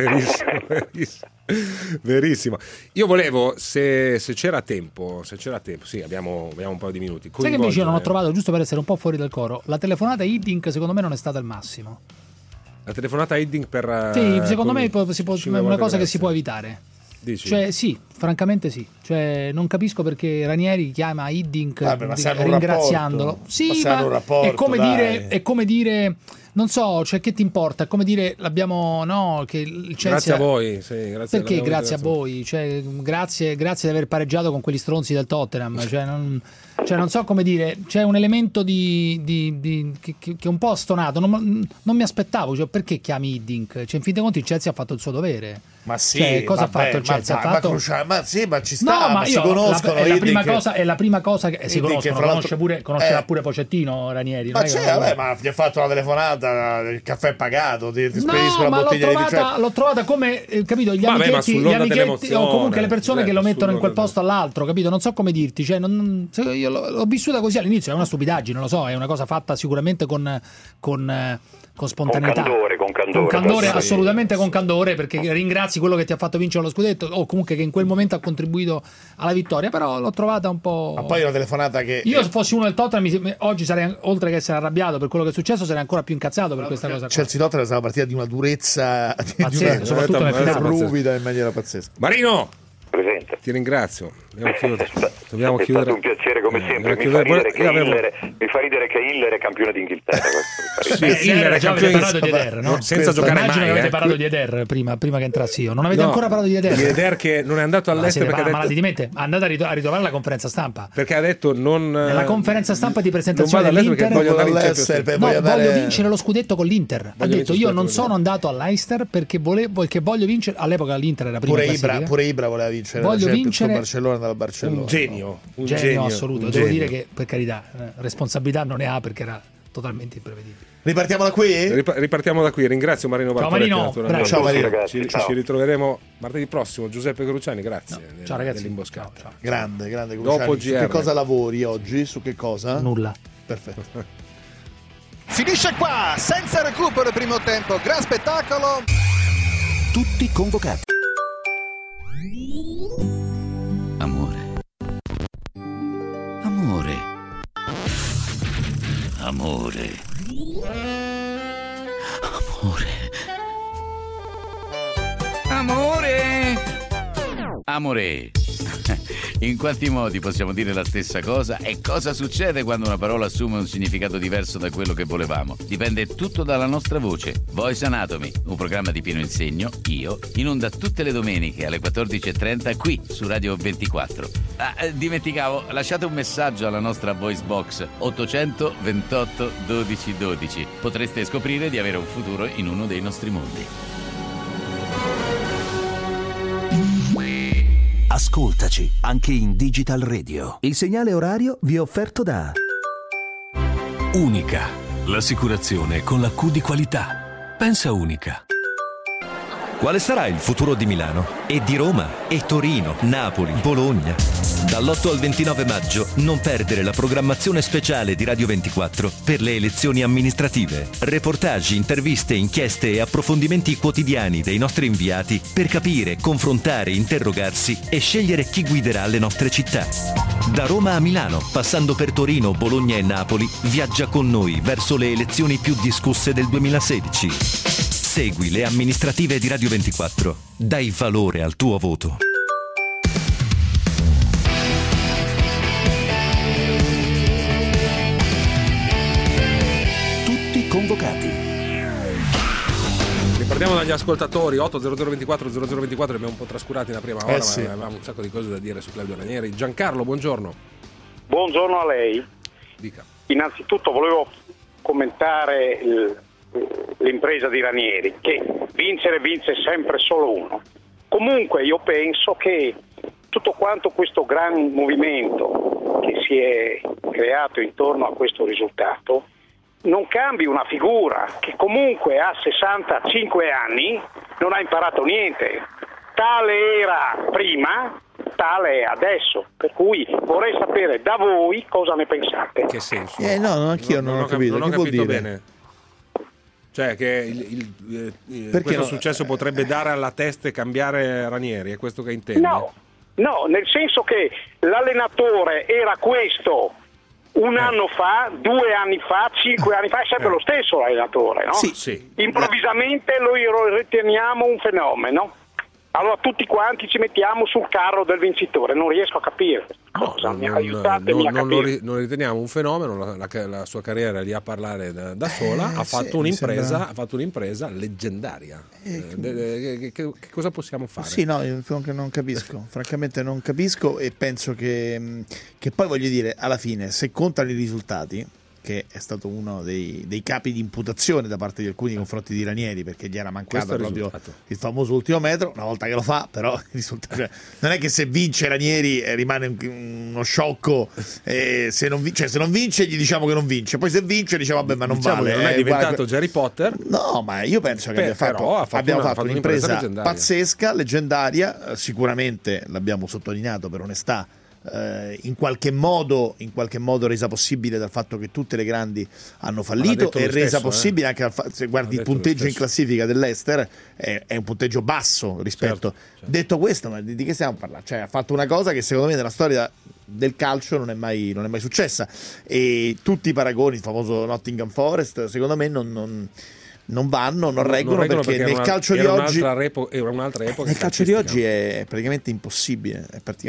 verissimo. Io volevo, se c'era tempo, sì, abbiamo un paio di minuti. Sai che invece non ho trovato, giusto per essere un po' fuori dal coro, la telefonata Hiddink secondo me non è stata il massimo. La telefonata Hiddink per... Sì, secondo me è una cosa che si può evitare. Dici? Cioè sì, francamente sì. Cioè non capisco perché Ranieri chiama Hiddink ringraziandolo. Sì, ma è come dire non so, cioè che ti importa? È come dire che il Chelsea... Grazie a voi, sì, perché grazie a voi? Cioè grazie di aver pareggiato con quegli stronzi del Tottenham, cioè non so come dire, c'è un elemento che è un po' stonato, non mi aspettavo, cioè perché chiami Hiddink? Cioè in fin dei conti il Chelsea ha fatto il suo dovere. Ma sì, cioè, cosa ha fatto il Chelsea? Ma ci sta, ma si conoscono. È la prima cosa che si conoscono, conoscerà pure Pochettino Ranieri. Ma gli ha fatto la telefonata, il caffè pagato, ti spedisco la bottiglia di l'ho trovata come, capito, gli amichetti o comunque le persone che lo mettono in quel posto all'altro, capito? Non so come dirti, cioè io l'ho vissuta così all'inizio, è una stupidaggine, non lo so, è una cosa fatta sicuramente con spontaneità, con candore, assolutamente con candore, perché ringrazi quello che ti ha fatto vincere lo scudetto o comunque che in quel momento ha contribuito alla vittoria, però l'ho trovata un po'... Ma poi una telefonata che... Io se fossi uno del Tottenham oggi sarei, oltre che essere arrabbiato per quello che è successo, sarei ancora più incazzato per questa cosa. Chelsea-Tottenham è stata una partita di una durezza pazzesca, soprattutto nel finale, ruvida in maniera pazzesca. Marino! Presente. Ti ringrazio. Dobbiamo chiudere. È stato un piacere come come sempre mi fa ridere che Hiller è campione d'Inghilterra. Hiller già avete parlato di Eder, no? Senza giocare mai. Immagino che avete parlato di Eder prima che entrassi io. Non avete ancora parlato di Eder? Di Eder che non è andato all'estero perché ha detto... malati di mente. Andate a ritrovare la conferenza stampa. Perché ha detto nella conferenza stampa di presentazione dell'Inter voglio vincere lo scudetto con l'Inter. Ha detto io non sono andato all'Leicester perché voglio vincere. All'epoca l'Inter era prima classifica. Pure Ibra voleva vincere. Voglio vincere Barcellona dal Barcellona. Un genio assoluto. Devo dire che per carità responsabilità non ne ha perché era totalmente imprevedibile. Ripartiamo da qui? Ripartiamo da qui. Ringrazio Marino Bartoletti. Ciao Marino, ragazzi. Ci ritroveremo martedì prossimo. Giuseppe Cruciani, grazie. Ciao ragazzi. Dell'imboscata. Ciao. Grande Cruciani. Dopo su che cosa lavori oggi? Su che cosa? Nulla. Perfetto. Finisce qua, senza recupero il primo tempo. Gran spettacolo. Tutti convocati. Amore. In quanti modi possiamo dire la stessa cosa e cosa succede quando una parola assume un significato diverso da quello che volevamo? Dipende tutto dalla nostra voce. Voice Anatomy, un programma di Pino Insegno, io, in onda tutte le domeniche alle 14:30 qui su Radio 24. Dimenticavo, lasciate un messaggio alla nostra voice box 800 28 12 12. Potreste scoprire di avere un futuro in uno dei nostri mondi. Ascoltaci anche in Digital Radio. Il segnale orario vi è offerto da Unica, l'assicurazione con la Q di qualità. Pensa Unica. Quale sarà il futuro di Milano? E di Roma? E Torino? Napoli? Bologna? Dall'8 al 29 maggio non perdere la programmazione speciale di Radio 24 per le elezioni amministrative. Reportage, interviste, inchieste e approfondimenti quotidiani dei nostri inviati per capire, confrontare, interrogarsi e scegliere chi guiderà le nostre città. Da Roma a Milano, passando per Torino, Bologna e Napoli, viaggia con noi verso le elezioni più discusse del 2016. Segui le amministrative di Radio 24. Dai valore al tuo voto. Tutti convocati. Ripartiamo dagli ascoltatori. 80024 0024, abbiamo un po' trascurati nella prima ora, sì. Ma avevamo un sacco di cose da dire su Claudio Ranieri. Giancarlo, buongiorno. Buongiorno a lei. Dica. Innanzitutto volevo commentare l'impresa di Ranieri, che vince sempre solo uno. Comunque io penso che tutto quanto questo gran movimento che si è creato intorno a questo risultato non cambi una figura che comunque a 65 anni non ha imparato niente. Tale era prima, tale è adesso, per cui vorrei sapere da voi cosa ne pensate. Che senso? No, anch'io non ho capito. Non ho che vuol capito dire? bene. Cioè che questo successo potrebbe dare alla testa e cambiare Ranieri, è questo che intende? No, nel senso che l'allenatore era questo un anno fa, 2 anni fa, 5 anni fa, è sempre lo stesso l'allenatore, no? Sì. Improvvisamente lo riteniamo un fenomeno. Allora tutti quanti ci mettiamo sul carro del vincitore, non riesco a capire cosa. Aiutatemi a capire. Non riteniamo un fenomeno, la sua carriera è lì a parlare da sola, ha fatto un'impresa leggendaria. Che cosa possiamo fare? Sì, no, io non capisco, francamente non capisco, e penso che poi, voglio dire, alla fine, se contano i risultati, che è stato uno dei capi di imputazione da parte di alcuni nei confronti di Ranieri, perché gli era mancato proprio il famoso ultimo metro, una volta che lo fa, però il risultato, cioè, non è che se vince Ranieri rimane uno sciocco, se non vince gli diciamo che non vince, poi se vince diciamo vabbè, ma non vale, non è diventato Harry Potter. No, ma io penso che abbiamo fatto un'impresa pazzesca, leggendaria, sicuramente l'abbiamo sottolineato per onestà, in qualche modo resa possibile dal fatto che tutte le grandi hanno fallito, e resa possibile anche se guardi il punteggio in classifica dell'Ester è un punteggio basso rispetto. Certo. Detto questo, ma di che stiamo parlando? Cioè, ha fatto una cosa che secondo me nella storia del calcio non è mai successa, e tutti i paragoni, il famoso Nottingham Forest, secondo me non non reggono perché nel calcio di oggi era un'altra epoca. Nel calcio di oggi è praticamente impossibile,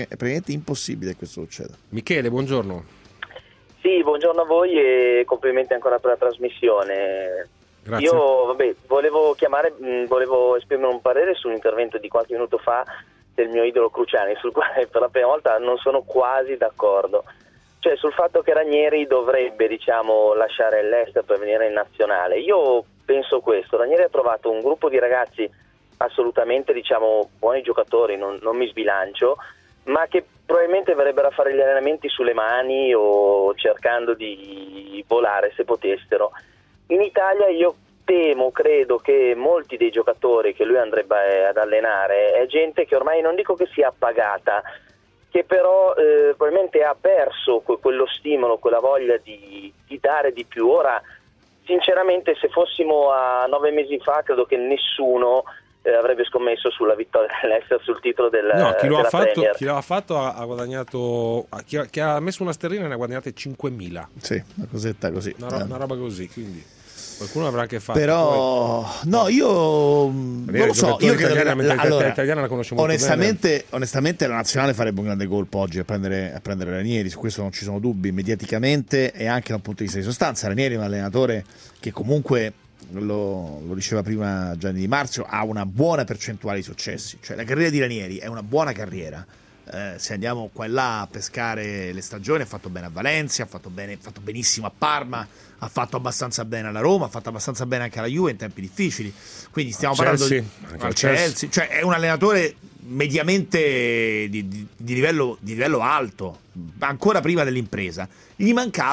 che questo succeda. Michele, buongiorno. Sì, buongiorno a voi e complimenti ancora per la trasmissione. Grazie. Io volevo esprimere un parere sull'intervento di qualche minuto fa del mio idolo Cruciani, sul quale per la prima volta non sono quasi d'accordo. Cioè sul fatto che Ranieri dovrebbe, lasciare l'Ester per venire in nazionale. Io penso questo: Ranieri ha trovato un gruppo di ragazzi assolutamente, buoni giocatori, non mi sbilancio, ma che probabilmente verrebbero a fare gli allenamenti sulle mani o cercando di volare se potessero. In Italia io credo che molti dei giocatori che lui andrebbe ad allenare è gente che ormai non dico che sia appagata, che però probabilmente ha perso quello stimolo, quella voglia di dare di più. Ora, sinceramente, se fossimo a 9 mesi fa, credo che nessuno avrebbe scommesso sulla vittoria dell'Ester, sul titolo della Premier. Chi l'ha fatto ha guadagnato, chi ha messo una sterlina ne ha guadagnate 5.000. Sì, una cosetta così. Una roba così, quindi qualcuno avrà anche fatto. Però poi, no, io non lo so, io credo che italiana la conosciamo onestamente la nazionale farebbe un grande colpo oggi a prendere Ranieri, su questo non ci sono dubbi, mediaticamente e anche da un punto di vista di sostanza. Ranieri è un allenatore che comunque, lo diceva prima Gianni Di Marzio, ha una buona percentuale di successi, cioè la carriera di Ranieri è una buona carriera. Se andiamo qua e là a pescare le stagioni, ha fatto bene a Valencia, ha fatto benissimo a Parma, ha fatto abbastanza bene alla Roma, ha fatto abbastanza bene anche alla Juve in tempi difficili, quindi stiamo parlando di Chelsea. Cioè è un allenatore mediamente di livello alto, ancora prima dell'impresa. Gli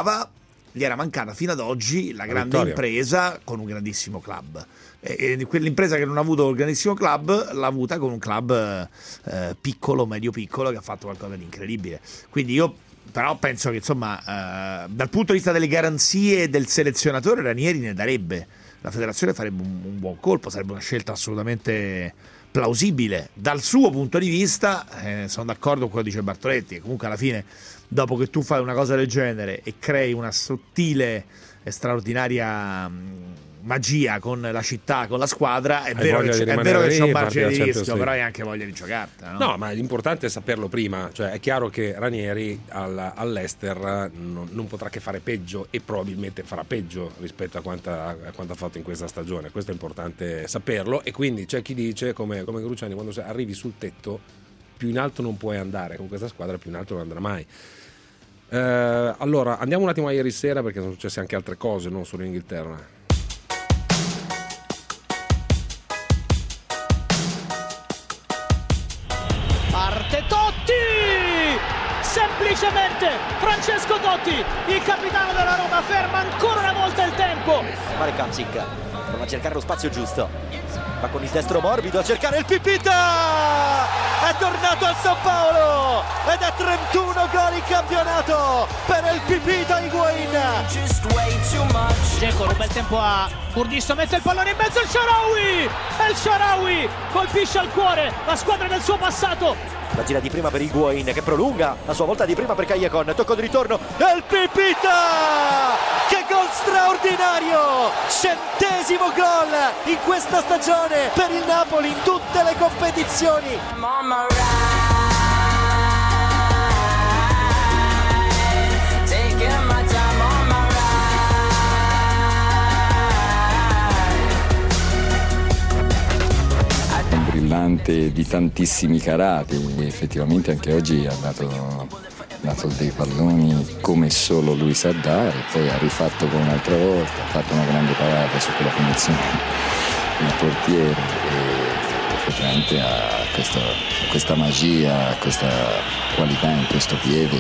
era mancata fino ad oggi la grande impresa con un grandissimo club. E quell'impresa che non ha avuto un grandissimo club l'ha avuta con un club piccolo, medio piccolo, che ha fatto qualcosa di incredibile. Quindi io però penso che insomma dal punto di vista delle garanzie del selezionatore Ranieri ne darebbe, la federazione farebbe un buon colpo, sarebbe una scelta assolutamente plausibile dal suo punto di vista. Sono d'accordo con quello che dice Bartoletti, che comunque alla fine, dopo che tu fai una cosa del genere e crei una sottile e straordinaria magia con la città, con la squadra, è vero che c'è un margine di rischio, però hai anche voglia di giocartela, no? No, ma l'importante è saperlo prima. Cioè è chiaro che Ranieri all'Ester non potrà che fare peggio, e probabilmente farà peggio rispetto a quanto ha fatto in questa stagione. Questo è importante saperlo. E quindi c'è chi dice, come Cruciani, quando arrivi sul tetto più in alto non puoi andare, con questa squadra più in alto non andrà mai. Allora andiamo un attimo a ieri sera, perché sono successe anche altre cose, non solo in Inghilterra. Semplicemente Francesco Totti, il capitano della Roma, ferma ancora una volta il tempo. Marek Hamsik prova a cercare lo spazio giusto, va con il destro morbido a cercare il Pipita, è tornato al San Paolo ed è 31 gol in campionato per il Pipita Higuain. Dzeko ruba il tempo a Burdisso, mette il pallone in mezzo, il Shaarawy colpisce al cuore la squadra del suo passato. La gira di prima per Higuain, che prolunga, a sua volta di prima per Callejon, tocco di ritorno e il Pipita! Che gol straordinario! 100° gol in questa stagione per il Napoli in tutte le competizioni. Brillante, di tantissimi carati, effettivamente anche oggi ha dato dei palloni come solo lui sa dare, poi ha rifatto per un'altra volta, ha fatto una grande parata su quella punizione il portiere, e effettivamente ha questa magia, questa qualità in questo piede.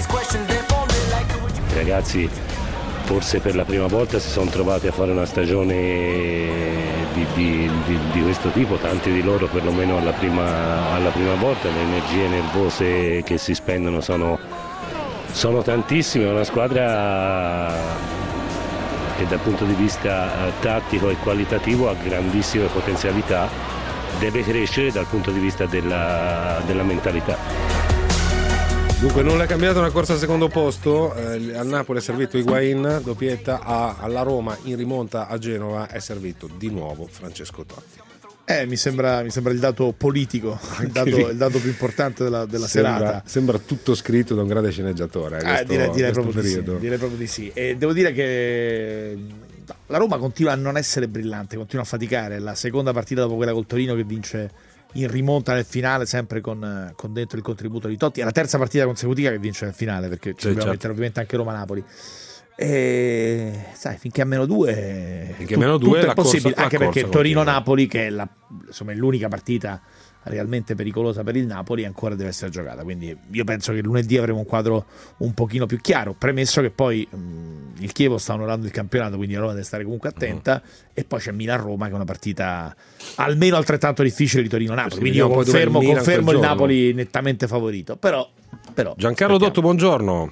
I ragazzi forse per la prima volta si sono trovati a fare una stagione di questo tipo, tanti di loro perlomeno alla prima volta. Le energie nervose che si spendono sono tantissime. È una squadra che dal punto di vista tattico e qualitativo ha grandissime potenzialità, deve crescere dal punto di vista della mentalità. Dunque non è cambiata una corsa al secondo posto, al Napoli è servito Higuain, doppietta, alla Roma in rimonta a Genova è servito di nuovo Francesco Totti. Mi sembra il dato politico, il dato più importante della serata. Sembra tutto scritto da un grande sceneggiatore. Direi proprio di sì. E devo dire che la Roma continua a non essere brillante, continua a faticare. La seconda partita dopo quella col Torino che vince in rimonta nel finale, sempre con dentro il contributo di Totti. È la terza partita consecutiva che vince nel finale, perché ci dobbiamo mettere ovviamente anche Roma-Napoli. E sai, finché a -2 tutto è possibile, anche perché Torino-Napoli, che è insomma, è l'unica partita realmente pericolosa per il Napoli, ancora deve essere giocata, quindi io penso che lunedì avremo un quadro un pochino più chiaro, premesso che poi il Chievo sta onorando il campionato, quindi la Roma deve stare comunque attenta, e poi c'è Milan-Roma che è una partita almeno altrettanto difficile di Torino-Napoli, quindi io confermo il Napoli nettamente favorito, però Giancarlo Dotto, buongiorno.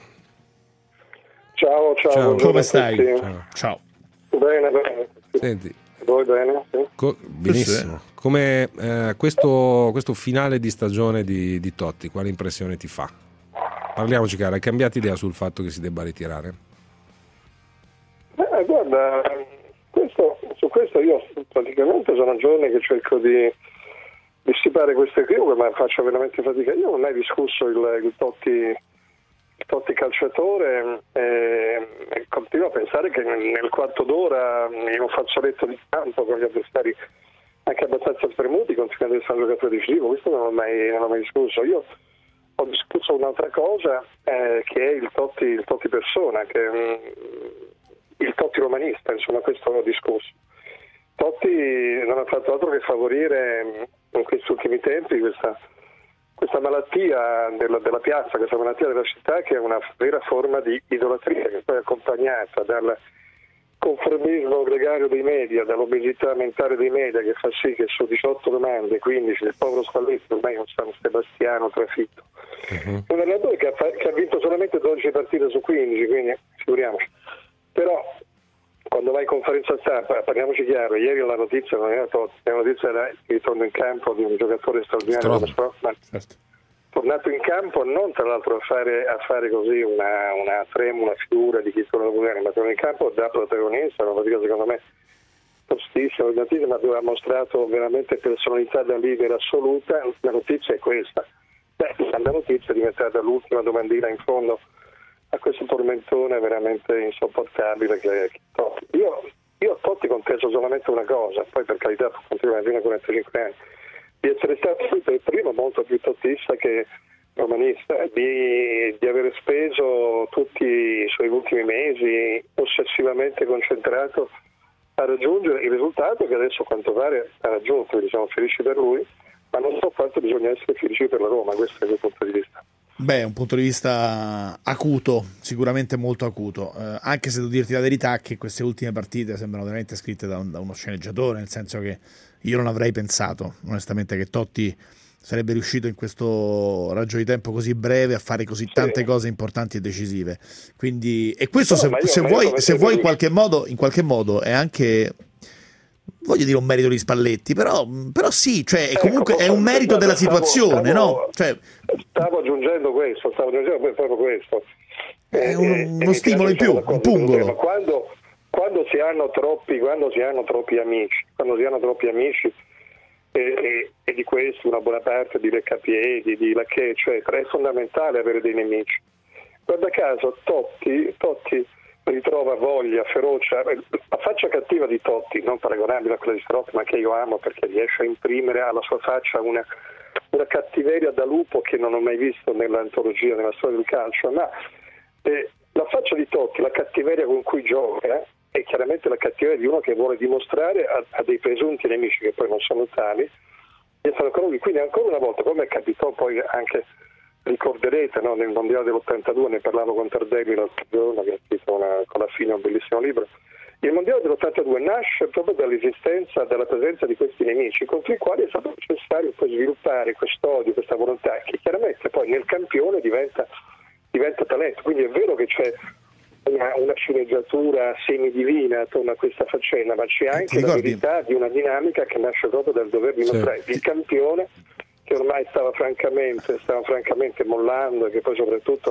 Ciao. Come stai? Ciao. Bene. Senti, voi bene? Sì. Benissimo. Come questo finale di stagione di Totti, quale impressione ti fa? Parliamoci chiaro, hai cambiato idea sul fatto che si debba ritirare? Guarda, su questo io praticamente sono giorni che cerco di dissipare queste equivoche, ma faccio veramente fatica. Io non ho mai discusso il Totti calciatore, e continuo a pensare che nel quarto d'ora in un fazzoletto di campo con gli avversari anche abbastanza spremuti continua ad essere un giocatore decisivo. Questo non ho mai discusso. Io ho discusso un'altra cosa, che è il Totti persona, che è il Totti romanista, insomma, questo ho discusso. Totti non ha fatto altro che favorire in questi ultimi tempi questa malattia della piazza, questa malattia della città, che è una vera forma di idolatria, che poi è accompagnata dal conformismo gregario dei media, dall'obesità mentale dei media, che fa sì che su 18 domande 15 del povero Spalletti ormai è un San Sebastiano trafitto. Un allenatore che ha vinto solamente 12 partite su 15, quindi figuriamoci. Però quando vai in conferenza stampa, parliamoci chiaro, ieri la notizia non era Totti, la notizia era il ritorno in campo di un giocatore straordinario come Strootman, tornato in campo non tra l'altro a fare così una figura di chi torna da ma torna in campo da protagonista, una partita secondo me tostissima, ma dove ha mostrato veramente personalità da leader assoluta. La notizia è questa. La notizia è diventata l'ultima domandina in fondo a questo tormentone veramente insopportabile che è Totti. Io a Totti contesto solamente una cosa, poi per carità può continuare fino a 45 anni, di essere stato per primo molto più tottista che romanista, di aver speso tutti i suoi ultimi mesi ossessivamente concentrato a raggiungere il risultato che adesso a quanto pare ha raggiunto, quindi siamo felici per lui, ma non so quanto bisogna essere felici per la Roma, questo è il mio punto di vista. Beh, un punto di vista acuto, sicuramente molto acuto, anche se devo dirti la verità che queste ultime partite sembrano veramente scritte da uno sceneggiatore, nel senso che io non avrei pensato onestamente che Totti sarebbe riuscito in questo raggio di tempo così breve a fare così tante cose importanti e decisive. Quindi, e questo se vuoi in qualche modo è anche, voglio dire, un merito di Spalletti, però sì, cioè comunque è un merito della situazione, no? Cioè, stavo aggiungendo proprio questo. È uno stimolo in più, un pungolo. Quando si hanno troppi amici e di questo una buona parte di leccapiedi, di lacchè, eccetera, è fondamentale avere dei nemici. Guarda caso Totti ritrova voglia, ferocia, la faccia cattiva di Totti, non paragonabile a quella di Strootman, ma che io amo perché riesce a imprimere alla sua faccia una cattiveria da lupo che non ho mai visto nell'antologia, nella storia del calcio, ma la faccia di Totti, la cattiveria con cui gioca, è chiaramente la cattiveria di uno che vuole dimostrare a dei presunti nemici, che poi non sono tali, di essere ancora lui. Quindi ancora una volta, come capitò poi anche, ricorderete, no, nel mondiale dell'82, ne parlavo con Tardelli l'altro giorno, che ha scritto con la fine un bellissimo libro. Il mondiale dell'82 nasce proprio dall'esistenza, dalla presenza di questi nemici, contro i quali è stato necessario poi sviluppare quest'odio, questa volontà, che chiaramente poi nel campione diventa talento. Quindi è vero che c'è una sceneggiatura semidivina attorno a questa faccenda, ma c'è anche la verità di una dinamica che nasce proprio dal dover dimostrare il campione che ormai stava francamente mollando, e che poi soprattutto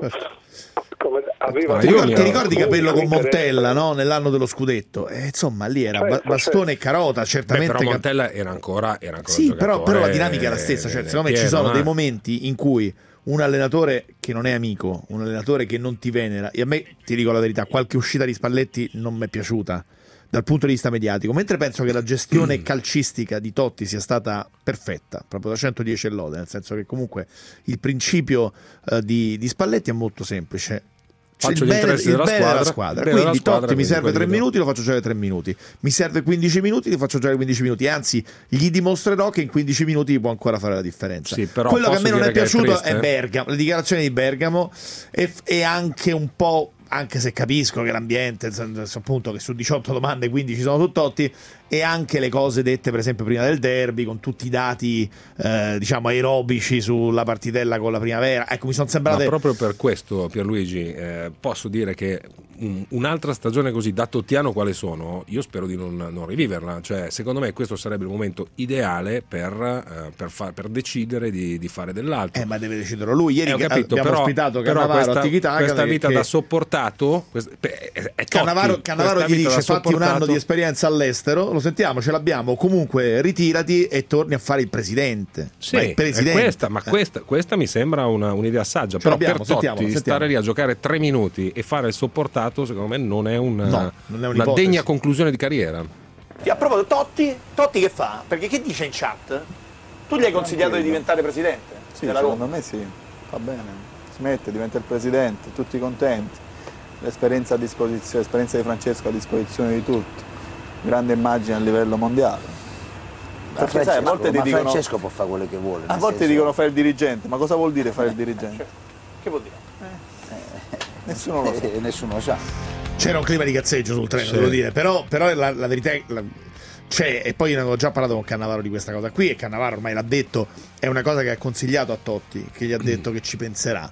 come aveva ti ricordi Capello con Montella, no? Nell'anno dello scudetto, insomma lì era bastone e carota, certamente. Però Montella era ancora sì, però la dinamica è la stessa, cioè secondo me ci sono dei momenti in cui un allenatore che non è amico, un allenatore che non ti venera, e a me, ti dico la verità, qualche uscita di Spalletti non mi è piaciuta dal punto di vista mediatico, mentre penso che la gestione calcistica di Totti sia stata perfetta, proprio da 110 e lode, nel senso che comunque il principio di Spalletti è molto semplice. Faccio gli interessi della squadra. Quindi Totti mi serve 3 minuti, lo faccio giocare 3 minuti. Mi serve 15 minuti, li faccio giocare 15 minuti. Anzi, gli dimostrerò che in 15 minuti può ancora fare la differenza. Sì, però quello che a me non è piaciuto è Bergamo, le dichiarazioni di Bergamo e anche un po', anche se capisco che l'ambiente, appunto, che su 18 domande 15 sono su Totti, e anche le cose dette per esempio prima del derby, con tutti i dati diciamo aerobici sulla partitella con la Primavera, ecco, mi sono sembrate. Ma proprio per questo, Pierluigi, posso dire che un'altra stagione così da tottiano quale sono, io spero di non riviverla, cioè secondo me questo sarebbe il momento ideale per decidere di fare dell'altro. Ma deve decidere lui. Ieri capito, abbiamo ospitato Cannavaro a Tiki-Taka, questa vita da sopportato Cannavaro gli dice fatti un anno di esperienza all'estero, lo sentiamo, ce l'abbiamo, comunque ritirati e torni a fare il presidente. Sì, il presidente. Questa mi sembra un'idea saggia, però per Totti stare lì a giocare 3 minuti e fare il sopportato secondo me non è una degna conclusione di carriera. A proposito, Totti che fa? Perché che dice in chat? Tu gli hai consigliato di diventare presidente? Sì, secondo me sì, va bene, si mette, diventa il presidente, tutti contenti, l'esperienza a disposizione, l'esperienza di Francesco a disposizione di tutti, grande immagine a livello mondiale. Perché sai, a volte ti dicono, Francesco può fare quello che vuole. A volte dicono fare il dirigente, ma cosa vuol dire fare il dirigente? Che vuol dire? Nessuno lo sa. Nessuno lo sa. C'era un clima di cazzeggio sul treno, devo dire, però la verità c'è, e poi ne avevo già parlato con Cannavaro di questa cosa qui, e Cannavaro ormai l'ha detto, è una cosa che ha consigliato a Totti, che gli ha detto che ci penserà.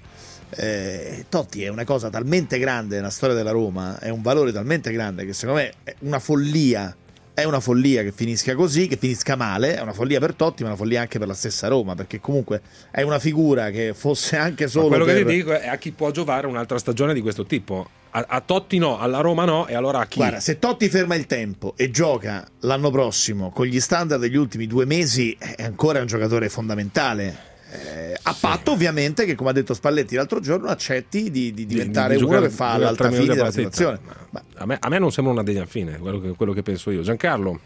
Totti è una cosa talmente grande nella storia della Roma, è un valore talmente grande che secondo me è una follia che finisca così, che finisca male, è una follia per Totti, ma una follia anche per la stessa Roma, perché comunque è una figura che fosse anche solo quello che ti dico è a chi può giovare un'altra stagione di questo tipo. A Totti no, alla Roma no, e allora a chi? Guarda, se Totti ferma il tempo e gioca l'anno prossimo con gli standard degli ultimi 2 mesi, è ancora un giocatore fondamentale. A patto ovviamente che, come ha detto Spalletti l'altro giorno, accetti di diventare uno che fa l'altra fine della situazione. A me non sembra una degna fine quello che penso io. Giancarlo?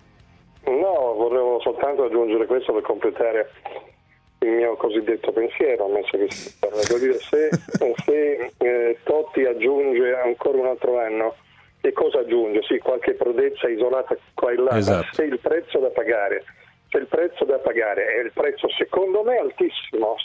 No, volevo soltanto aggiungere questo per completare il mio cosiddetto pensiero, ammesso che si parla. Devo dire, se Totti aggiunge ancora un altro anno, che cosa aggiunge? Sì, qualche prodezza isolata qua e là, esatto. Se il prezzo da pagare è il prezzo secondo me altissimo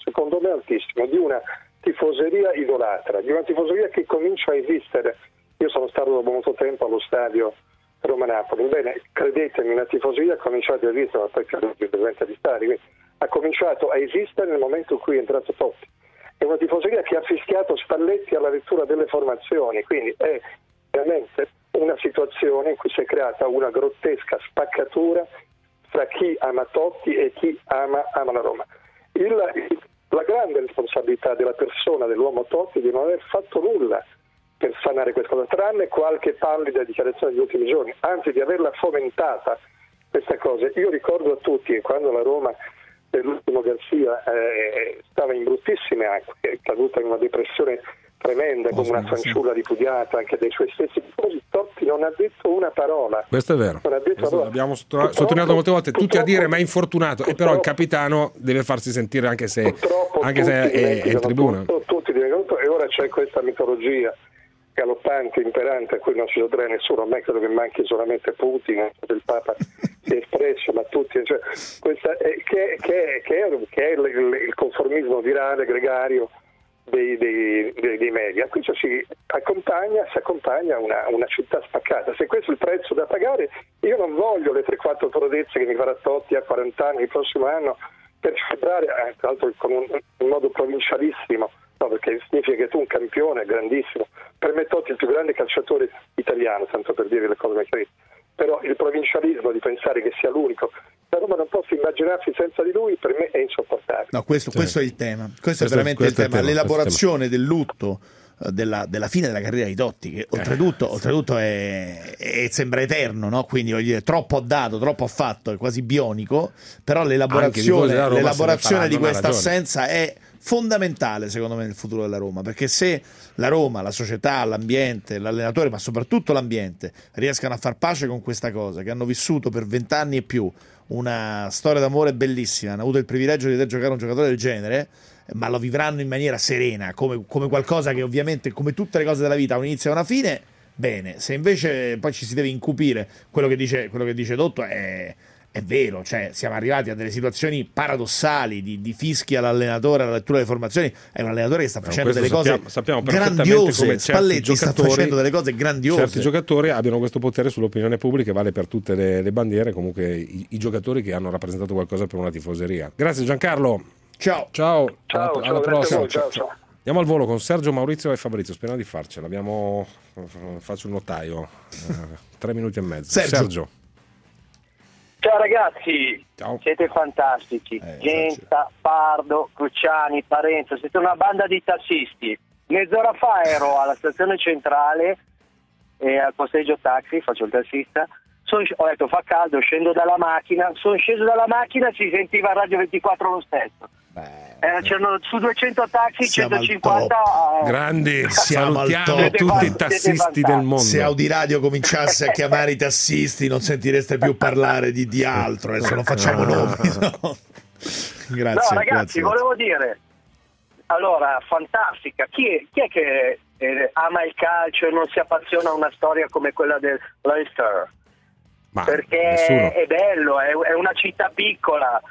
di una tifoseria idolatra, di una tifoseria che comincia a esistere. Io sono stato dopo molto tempo allo stadio Roma-Napoli, bene, credetemi, una tifoseria ha cominciato a esistere, ma poi credo che presenta di stare, quindi ha cominciato a esistere nel momento in cui è entrato Totti. È una tifoseria che ha fischiato Spalletti alla lettura delle formazioni, quindi è veramente una situazione in cui si è creata una grottesca spaccatura fra chi ama Totti e chi ama la Roma. La grande responsabilità della persona, dell'uomo Totti, è di non aver fatto nulla per sanare questa cosa, tranne qualche pallida dichiarazione degli ultimi giorni, anzi di averla fomentata questa cosa. Io ricordo a tutti che quando la Roma dell'ultimo Garcia stava in bruttissime acque, è caduta in una depressione tremenda, come una fanciulla ripudiata anche dai suoi stessi tifosi, Totti non ha detto una parola. Questo è vero, l'abbiamo sottolineato molte volte, tutti a dire ma è infortunato, e però il capitano deve farsi sentire anche se è in tribuna. Tutti dicono, e ora c'è questa mitologia galoppante, imperante, a cui non si sottrae nessuno. A me credo che manchi solamente Putin, il Papa si è espresso, ma tutti, cioè, questa che è il conformismo virale, gregario dei media. Qui si accompagna una città spaccata. Se questo è il prezzo da pagare, io non voglio le 3-4 prodezze che mi farà Totti a 40 anni il prossimo anno per celebrare, tra l'altro con un modo provincialissimo, no, perché significa che tu un campione grandissimo, per me Totti il più grande calciatore italiano, tanto per dire le cose che però il provincialismo di pensare che sia l'unico la Roma non posso immaginarsi senza di lui, per me è insopportabile. No, questo è il tema. Questo è veramente il tema. L'elaborazione del lutto della fine della carriera di Totti, che oltretutto è sembra eterno, no? Quindi voglio dire, troppo ha dato, troppo ha fatto, è quasi bionico, però l'elaborazione di questa assenza è fondamentale secondo me nel futuro della Roma, perché se la Roma, la società, l'ambiente, l'allenatore, ma soprattutto l'ambiente riescano a far pace con questa cosa, che hanno vissuto per 20 anni e più una storia d'amore bellissima, hanno avuto il privilegio di poter giocare un giocatore del genere, ma lo vivranno in maniera serena, come qualcosa che ovviamente, come tutte le cose della vita, ha un inizio e una fine, bene. Se invece poi ci si deve incupire, quello che dice Dotto è vero, cioè siamo arrivati a delle situazioni paradossali di fischi all'allenatore, alla lettura delle formazioni. È un allenatore che sta facendo delle cose grandiose, come Spalletti sta facendo delle cose grandiose. Certi giocatori abbiano questo potere sull'opinione pubblica, vale per tutte le bandiere, comunque i giocatori che hanno rappresentato qualcosa per una tifoseria. Grazie Giancarlo. Ciao. Alla prossima. Ciao. Andiamo al volo con Sergio, Maurizio e Fabrizio. Speriamo di farcela. Faccio il notaio. 3 minuti e mezzo. Sergio. Ciao ragazzi, siete fantastici. Genta, Pardo, Cruciani, Parenzo, siete una banda di tassisti. Mezz'ora fa ero alla stazione centrale e al posteggio taxi, faccio il tassista. Ho detto fa caldo, scendo dalla macchina, sono sceso dalla macchina, si sentiva Radio 24 lo stesso. C'erano su 200 taxi, 150 grandi, salutiamo tutti i tassisti del mondo. Se Audiradio cominciasse a chiamare i tassisti non sentireste più parlare di altro, adesso non facciamo nomi, no? Grazie. No ragazzi, volevo dire, allora, fantastica, chi è che ama il calcio e non si appassiona a una storia come quella del Leicester? Perché nessuno. È bello, è una città piccola.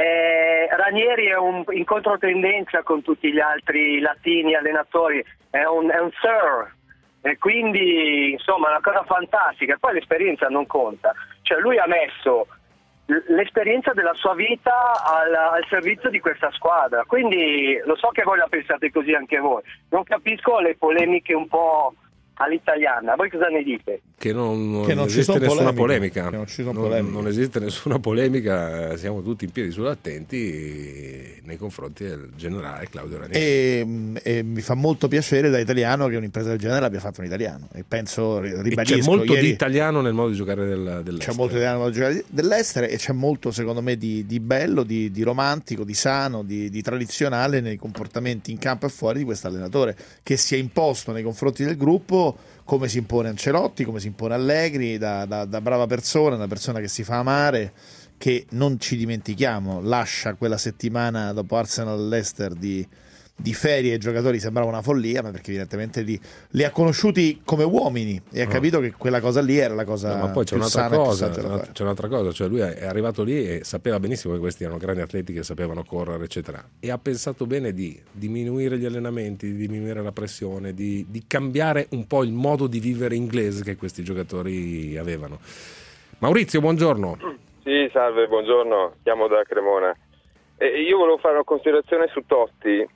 Ranieri è in controtendenza con tutti gli altri latini allenatori, è un sir, e quindi insomma è una cosa fantastica. Poi l'esperienza non conta, cioè lui ha messo l'esperienza della sua vita al servizio di questa squadra, quindi lo so che voi la pensate così anche voi, non capisco le polemiche un po' all'italiana. Voi cosa ne dite? Che non esiste nessuna polemica. Non esiste nessuna polemica, siamo tutti in piedi sull'attenti nei confronti del generale Claudio Ranieri. E mi fa molto piacere da italiano che un'impresa del genere l'abbia fatto un italiano. E penso, ribadisco, c'è molto di italiano nel modo di giocare dell'Ester. C'è molto di italiano nel modo di giocare dell'Ester e c'è molto, secondo me, di bello, di romantico, di sano, di tradizionale nei comportamenti in campo e fuori di questo allenatore, che si è imposto nei confronti del gruppo come si impone Ancelotti, come si impone Allegri, da brava persona, una persona che si fa amare, che non ci dimentichiamo lascia quella settimana dopo Arsenal-Leicester di ferie ai giocatori, sembrava una follia, ma perché evidentemente li ha conosciuti come uomini e ha capito che quella cosa lì era la cosa ma poi c'è più un'altra sana cosa, e più saggia da fare. C'è un'altra cosa, cioè lui è arrivato lì e sapeva benissimo che questi erano grandi atleti che sapevano correre eccetera, e ha pensato bene di diminuire gli allenamenti, di diminuire la pressione, di cambiare un po' il modo di vivere inglese che questi giocatori avevano. Maurizio, buongiorno. Sì, salve, buongiorno, chiamo da Cremona. Io volevo fare una considerazione su Totti,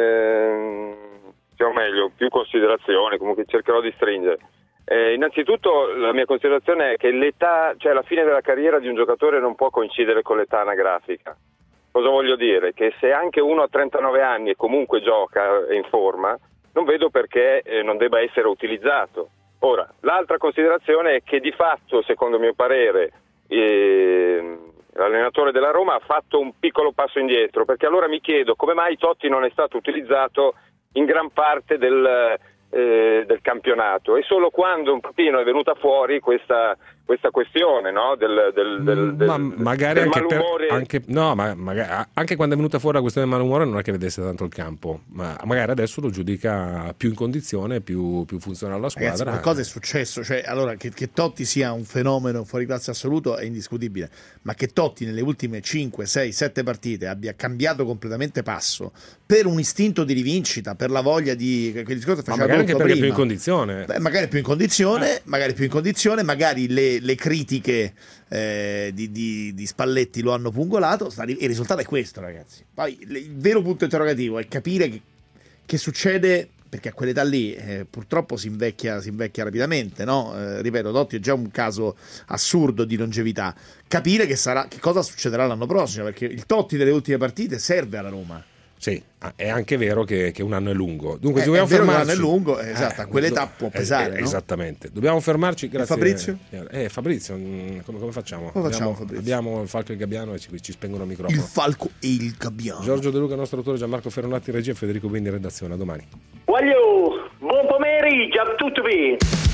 o meglio, più considerazioni, comunque cercherò di stringere. Innanzitutto la mia considerazione è che l'età, cioè la fine della carriera di un giocatore non può coincidere con l'età anagrafica. Cosa voglio dire? Che se anche uno a 39 anni e comunque gioca, è in forma, non vedo perché non debba essere utilizzato. Ora, l'altra considerazione è che di fatto, secondo mio parere, l'allenatore della Roma ha fatto un piccolo passo indietro, perché allora mi chiedo come mai Totti non è stato utilizzato in gran parte del campionato, e solo quando un pochino è venuta fuori questa questione, no? magari del anche malumore. Anche quando è venuta fuori la questione del malumore non è che vedesse tanto il campo, ma magari adesso lo giudica più in condizione, più funzionale alla squadra. Ragazzi, qualcosa è successo, cioè, allora, che Totti sia un fenomeno fuori classe assoluto è indiscutibile, ma che Totti nelle ultime 5, 6, 7 partite abbia cambiato completamente passo per un istinto di rivincita, per la voglia di quel discorso che faceva anche perché prima. più in condizione. Magari più in condizione, magari le critiche di Spalletti lo hanno pungolato. Il risultato è questo, ragazzi. Poi il vero punto interrogativo è capire che succede perché a quell'età lì purtroppo si invecchia rapidamente, no? Ripeto, Totti è già un caso assurdo di longevità. Capire che cosa succederà l'anno prossimo, perché il Totti delle ultime partite serve alla Roma. Sì, è anche vero che un anno è lungo. Dunque è vero che un anno è lungo, esatto, a quell'età può pesare. No? Esattamente. Dobbiamo fermarci. Grazie. Fabrizio? Fabrizio, come facciamo? Fabrizio? Abbiamo il Falco e il Gabbiano e ci spengono il microfono. Il Falco e il Gabbiano. Giorgio De Luca, nostro autore, Gianmarco Ferronati, regia, Federico Bindi, redazione. A domani. Buon pomeriggio a tutti.